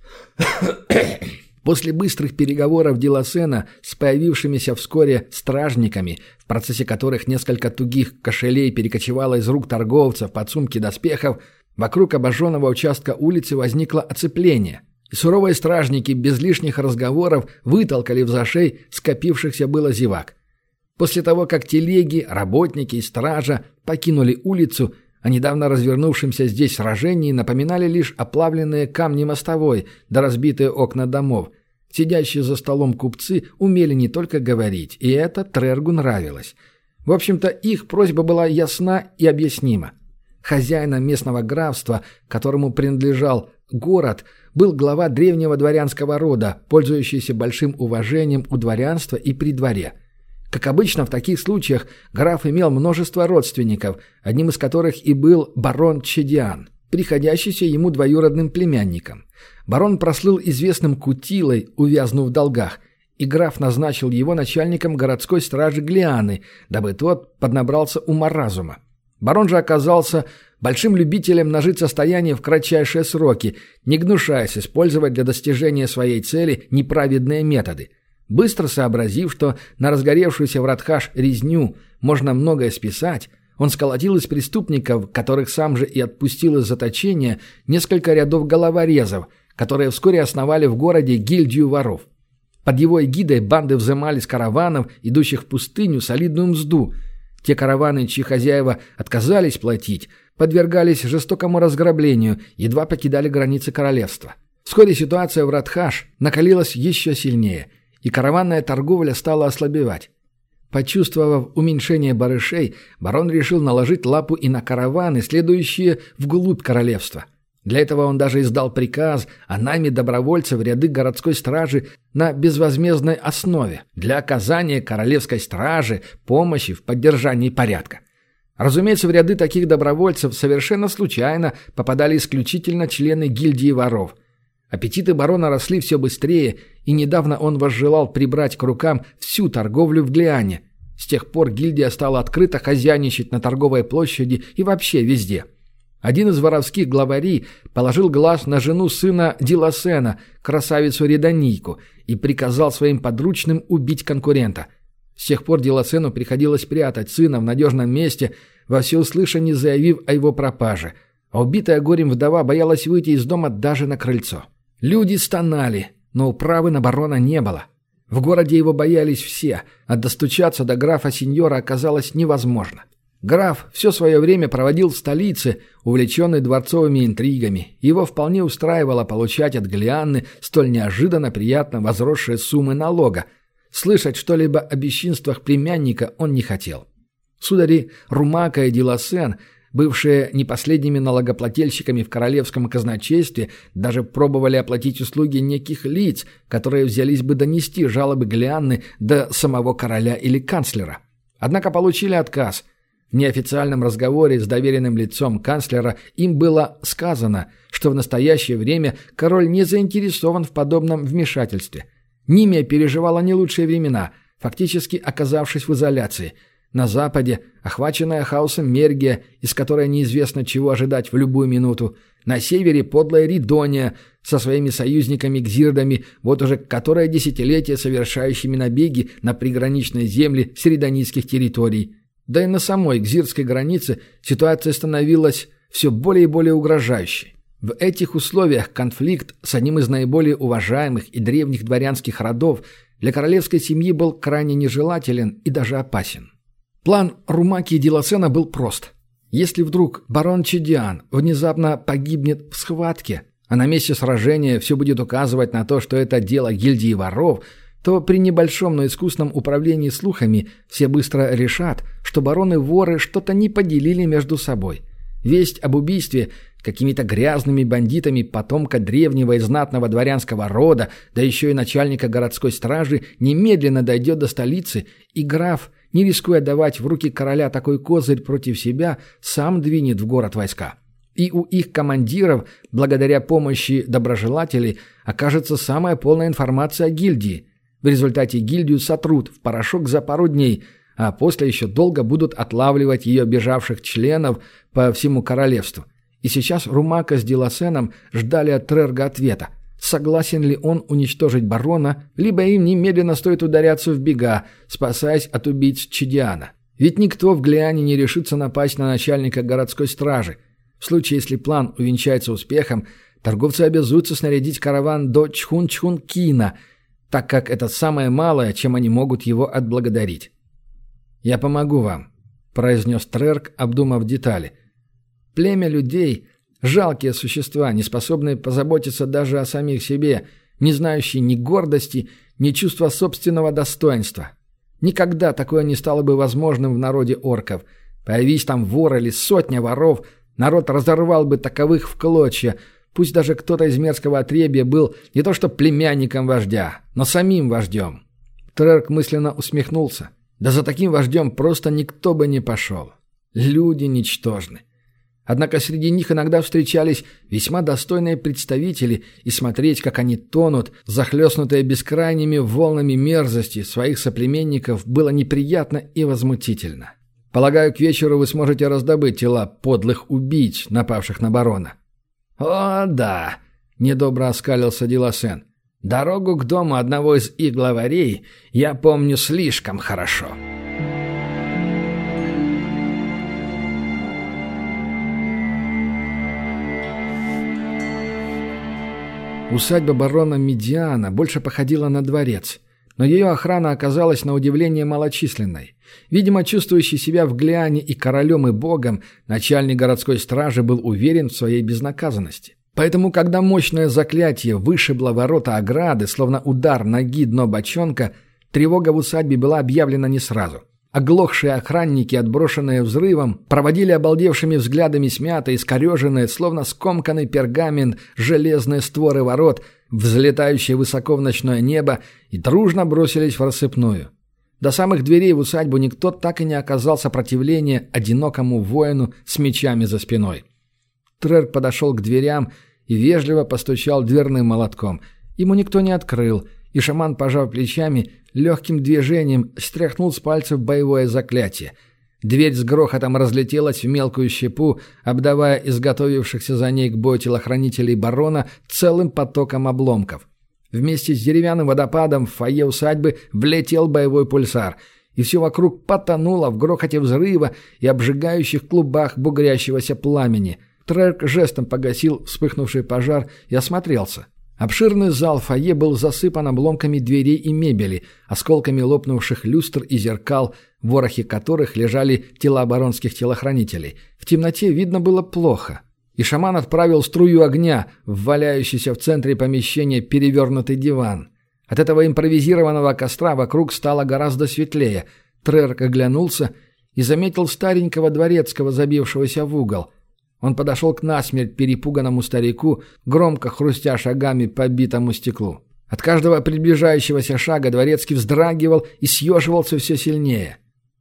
S1: После быстрых переговоров Диласена с появившимися вскоре стражниками, в процессе которых несколько тугих кошелей перекочевало из рук торговцев под сумки доспехов, вокруг обожженного участка улицы возникло оцепление, и суровые стражники без лишних разговоров вытолкали в зашей скопившихся было зевак. После того, как телеги, работники и стража покинули улицу, о недавно развернувшемся здесь сражении напоминали лишь оплавленные камни мостовой да разбитые окна домов. Сидящие за столом купцы умели не только говорить, и это Трергу нравилось. В общем-то, их просьба была ясна и объяснима. Хозяином местного графства, которому принадлежал город, был глава древнего дворянского рода, пользующийся большим уважением у дворянства и при дворе. Как обычно в таких случаях, граф имел множество родственников, одним из которых и был барон Чидиан, приходящийся ему двоюродным племянником. Барон прослыл известным кутилой, увязнув в долгах, и граф назначил его начальником городской стражи Глианы, дабы тот поднабрался ума разума. Барон же оказался большим любителем нажить состояние в кратчайшие сроки, не гнушаясь использовать для достижения своей цели неправедные методы. Быстро сообразив, что на разгоревшуюся в Радхаш резню можно многое списать, он сколотил из преступников, которых сам же и отпустил из заточения, несколько рядов головорезов, которые вскоре основали в городе гильдию воров. Под его эгидой банды взимали с караванов, идущих в пустыню, солидную мзду. Те караваны, чьи хозяева отказались платить, подвергались жестокому разграблению, едва покидали границы королевства. Вскоре ситуация в Радхаш накалилась еще сильнее – и караванная торговля стала ослабевать. Почувствовав уменьшение барышей, барон решил наложить лапу и на караваны, следующие вглубь королевства. Для этого он даже издал приказ о найме добровольцев в ряды городской стражи на безвозмездной основе для оказания королевской страже помощи в поддержании порядка. Разумеется, в ряды таких добровольцев совершенно случайно попадали исключительно члены гильдии воров. Аппетиты барона росли все быстрее, и недавно он возжелал прибрать к рукам всю торговлю в Глиане. С тех пор гильдия стала открыто хозяйничать на торговой площади и вообще везде. Один из воровских главарей положил глаз на жену сына Диласена, красавицу Редонийку, и приказал своим подручным убить конкурента. С тех пор Диласену приходилось прятать сына в надежном месте, во всеуслышание заявив о его пропаже, а убитая горем вдова боялась выйти из дома даже на крыльцо. Люди стонали, но управы на барона не было. В городе его боялись все, а достучаться до графа-сеньора оказалось невозможно. Граф все свое время проводил в столице, увлеченный дворцовыми интригами. Его вполне устраивало получать от Глианны столь неожиданно приятно возросшие суммы налога. Слышать что-либо о бесчинствах племянника он не хотел. Судари Румака и Диласен, бывшие не последними налогоплательщиками в королевском казначействе, даже пробовали оплатить услуги неких лиц, которые взялись бы донести жалобы Глианны до самого короля или канцлера. Однако получили отказ. В неофициальном разговоре с доверенным лицом канцлера им было сказано, что в настоящее время король не заинтересован в подобном вмешательстве. Нимия переживала не лучшие времена, фактически оказавшись в изоляции. На западе, охваченная хаосом Мергия, из которой неизвестно чего ожидать в любую минуту. На севере подлая Ридония со своими союзниками-гзирдами, вот уже которое десятилетие совершающими набеги на приграничные земли средонийских территорий. Да и на самой гзирской границе ситуация становилась все более и более угрожающей. В этих условиях конфликт с одним из наиболее уважаемых и древних дворянских родов для королевской семьи был крайне нежелателен и даже опасен. План Румаки и Диласена был прост. Если вдруг барон Чидиан внезапно погибнет в схватке, а на месте сражения все будет указывать на то, что это дело гильдии воров, то при небольшом, но искусном управлении слухами все быстро решат, что бароны-воры что-то не поделили между собой. Весть об убийстве какими-то грязными бандитами потомка древнего и знатного дворянского рода, да еще и начальника городской стражи, немедленно дойдет до столицы, и граф, не рискуя давать в руки короля такой козырь против себя, сам двинет в город войска. И у их командиров, благодаря помощи доброжелателей, окажется самая полная информация о гильдии. В результате гильдию сотрут в порошок за пару дней, а после еще долго будут отлавливать ее бежавших членов по всему королевству. И сейчас Румака с Диласеном ждали от Трерга ответа, согласен ли он уничтожить барона, либо им немедленно стоит ударяться в бега, спасаясь от убийц Чидиана. Ведь никто в Глиане не решится напасть на начальника городской стражи. В случае, если план увенчается успехом, торговцы обязуются снарядить караван до Чхун-Чхун-Кина, так как это самое малое, чем они могут его отблагодарить. «Я помогу вам», — произнес Трерк, обдумав детали. «Племя людей — жалкие существа, не способные позаботиться даже о самих себе, не знающие ни гордости, ни чувства собственного достоинства. Никогда такое не стало бы возможным в народе орков. Появись там вор или сотня воров, народ разорвал бы таковых в клочья, пусть даже кто-то из мерзкого отребья был не то что племянником вождя, но самим вождем». Трерк мысленно усмехнулся. Да за таким вождем просто никто бы не пошел. Люди ничтожны. Однако среди них иногда встречались весьма достойные представители, и смотреть, как они тонут, захлестнутые бескрайними волнами мерзости своих соплеменников, было неприятно и возмутительно. «Полагаю, к вечеру вы сможете раздобыть тела подлых убийц, напавших на барона». «О, да», — недобро оскалился Диласен. «Дорогу к дому одного из их главарей я помню слишком хорошо». Усадьба барона Медиана больше походила на дворец, но ее охрана оказалась на удивление малочисленной. Видимо, чувствующий себя в Глиане и королем, и богом, начальник городской стражи был уверен в своей безнаказанности. Поэтому, когда мощное заклятие вышибло ворота ограды, словно удар ноги дно бочонка, тревога в усадьбе была объявлена не сразу. Оглохшие охранники, отброшенные взрывом, проводили обалдевшими взглядами смятые, искореженные, словно скомканный пергамент, железные створы ворот, взлетающие высоко в ночное небо, и дружно бросились в рассыпную. До самых дверей в усадьбу никто так и не оказал сопротивления одинокому воину с мечами за спиной. Трерк подошел к дверям и вежливо постучал дверным молотком. Ему никто не открыл, и шаман, пожав плечами, легким движением стряхнул с пальцев боевое заклятие. Дверь с грохотом разлетелась в мелкую щепу, обдавая изготовившихся за ней к бою телохранителей барона целым потоком обломков. Вместе с деревянным водопадом в фойе усадьбы влетел боевой пульсар, и все вокруг потонуло в грохоте взрыва и обжигающих клубах бугрящегося пламени. Трерк жестом погасил вспыхнувший пожар и осмотрелся. Обширный зал фойе был засыпан обломками дверей и мебели, осколками лопнувших люстр и зеркал, в ворохе которых лежали тела баронских телохранителей. В темноте видно было плохо. И шаман отправил струю огня в валяющийся в центре помещения перевернутый диван. От этого импровизированного костра вокруг стало гораздо светлее. Трерк оглянулся и заметил старенького дворецкого, забившегося в угол. Он подошел к насмерть перепуганному старику, громко хрустя шагами по битому стеклу. От каждого приближающегося шага дворецкий вздрагивал и съеживался все сильнее.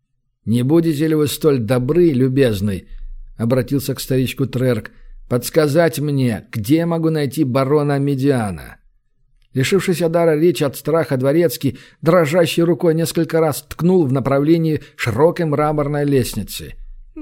S1: «Не будете ли вы столь добры, любезный?» — обратился к старичку Трерк. «Подсказать мне, где я могу найти барона Медиана?» Лишившийся дара речи от страха дворецкий, дрожащей рукой несколько раз ткнул в направлении широкой мраморной лестницы.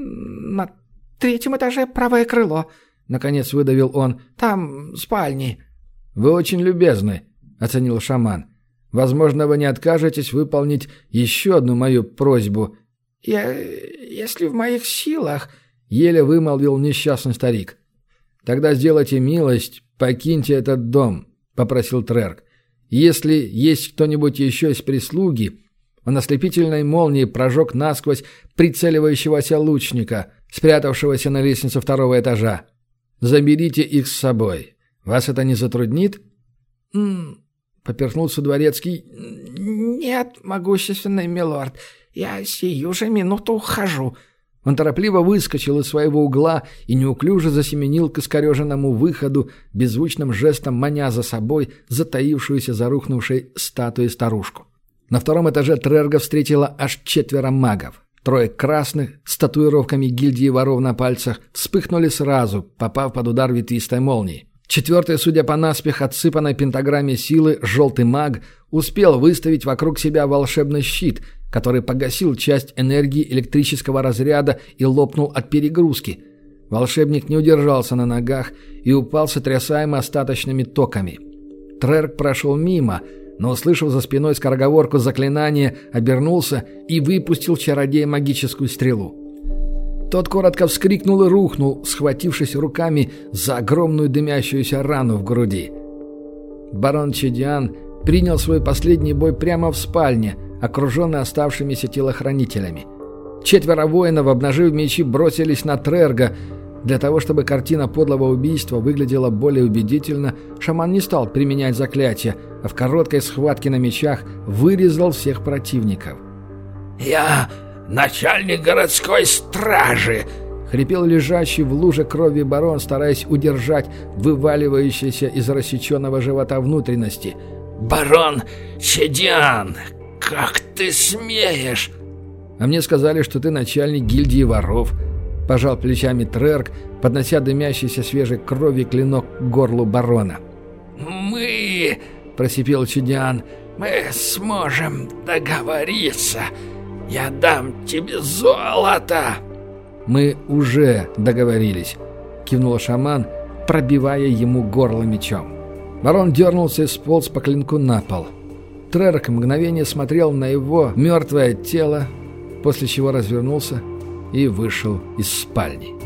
S5: «На третьем этаже правое крыло», — наконец выдавил он. «Там спальни».
S1: «Вы очень любезны», — оценил шаман. «Возможно, вы не откажетесь выполнить еще одну мою просьбу».
S5: «Я... Если в моих силах,
S1: Еле вымолвил несчастный старик. «Тогда сделайте милость, покиньте этот дом», — попросил Трерк. «Если есть кто-нибудь еще из прислуги...» Он ослепительной молнией прожег насквозь прицеливающегося лучника, спрятавшегося на лестнице второго этажа. «Заберите их с собой. Вас это не затруднит?»
S5: «М-м», поперхнулся дворецкий. «Нет, могущественный милорд, я сию же минуту ухожу».
S1: Он торопливо выскочил из своего угла и неуклюже засеменил к искореженному выходу, беззвучным жестом маня за собой затаившуюся за рухнувшей статуей старушку. На втором этаже Трерга встретила аж четверо магов. Трое красных с татуировками гильдии воров на пальцах вспыхнули сразу, попав под удар ветвистой молнии. Четвертый, судя по наспех отсыпанной пентаграмме силы, желтый маг успел выставить вокруг себя волшебный щит, который погасил часть энергии электрического разряда и лопнул от перегрузки. Волшебник не удержался на ногах и упал, сотрясаемый остаточными токами. Трерк прошел мимо, но, услышав за спиной скороговорку заклинания, обернулся и выпустил чародея магическую стрелу. Тот коротко вскрикнул и рухнул, схватившись руками за огромную дымящуюся рану в груди. Барон Чедиан принял свой последний бой прямо в спальне, окруженный оставшимися телохранителями. Четверо воинов, обнажив мечи, бросились на Трерга. Для того, чтобы картина подлого убийства выглядела более убедительно, шаман не стал применять заклятия, а в короткой схватке на мечах вырезал всех противников.
S2: «Я начальник городской стражи!»
S1: — хрипел лежащий в луже крови барон, стараясь удержать вываливающиеся из рассеченного живота внутренности.
S2: «Барон Чедиан, как ты смеешь?»
S1: «А мне сказали, что ты начальник гильдии воров», — пожал плечами Трерк, поднося дымящийся свежей крови клинок к горлу барона.
S2: «Мы...» — просипел Чедиан. «Мы сможем договориться. Я дам тебе золото!»
S1: «Мы уже договорились», — кивнул шаман, пробивая ему горло мечом. Барон дернулся и сполз по клинку на пол. Трерк мгновение смотрел на его мертвое тело, после чего развернулся и вышел из спальни.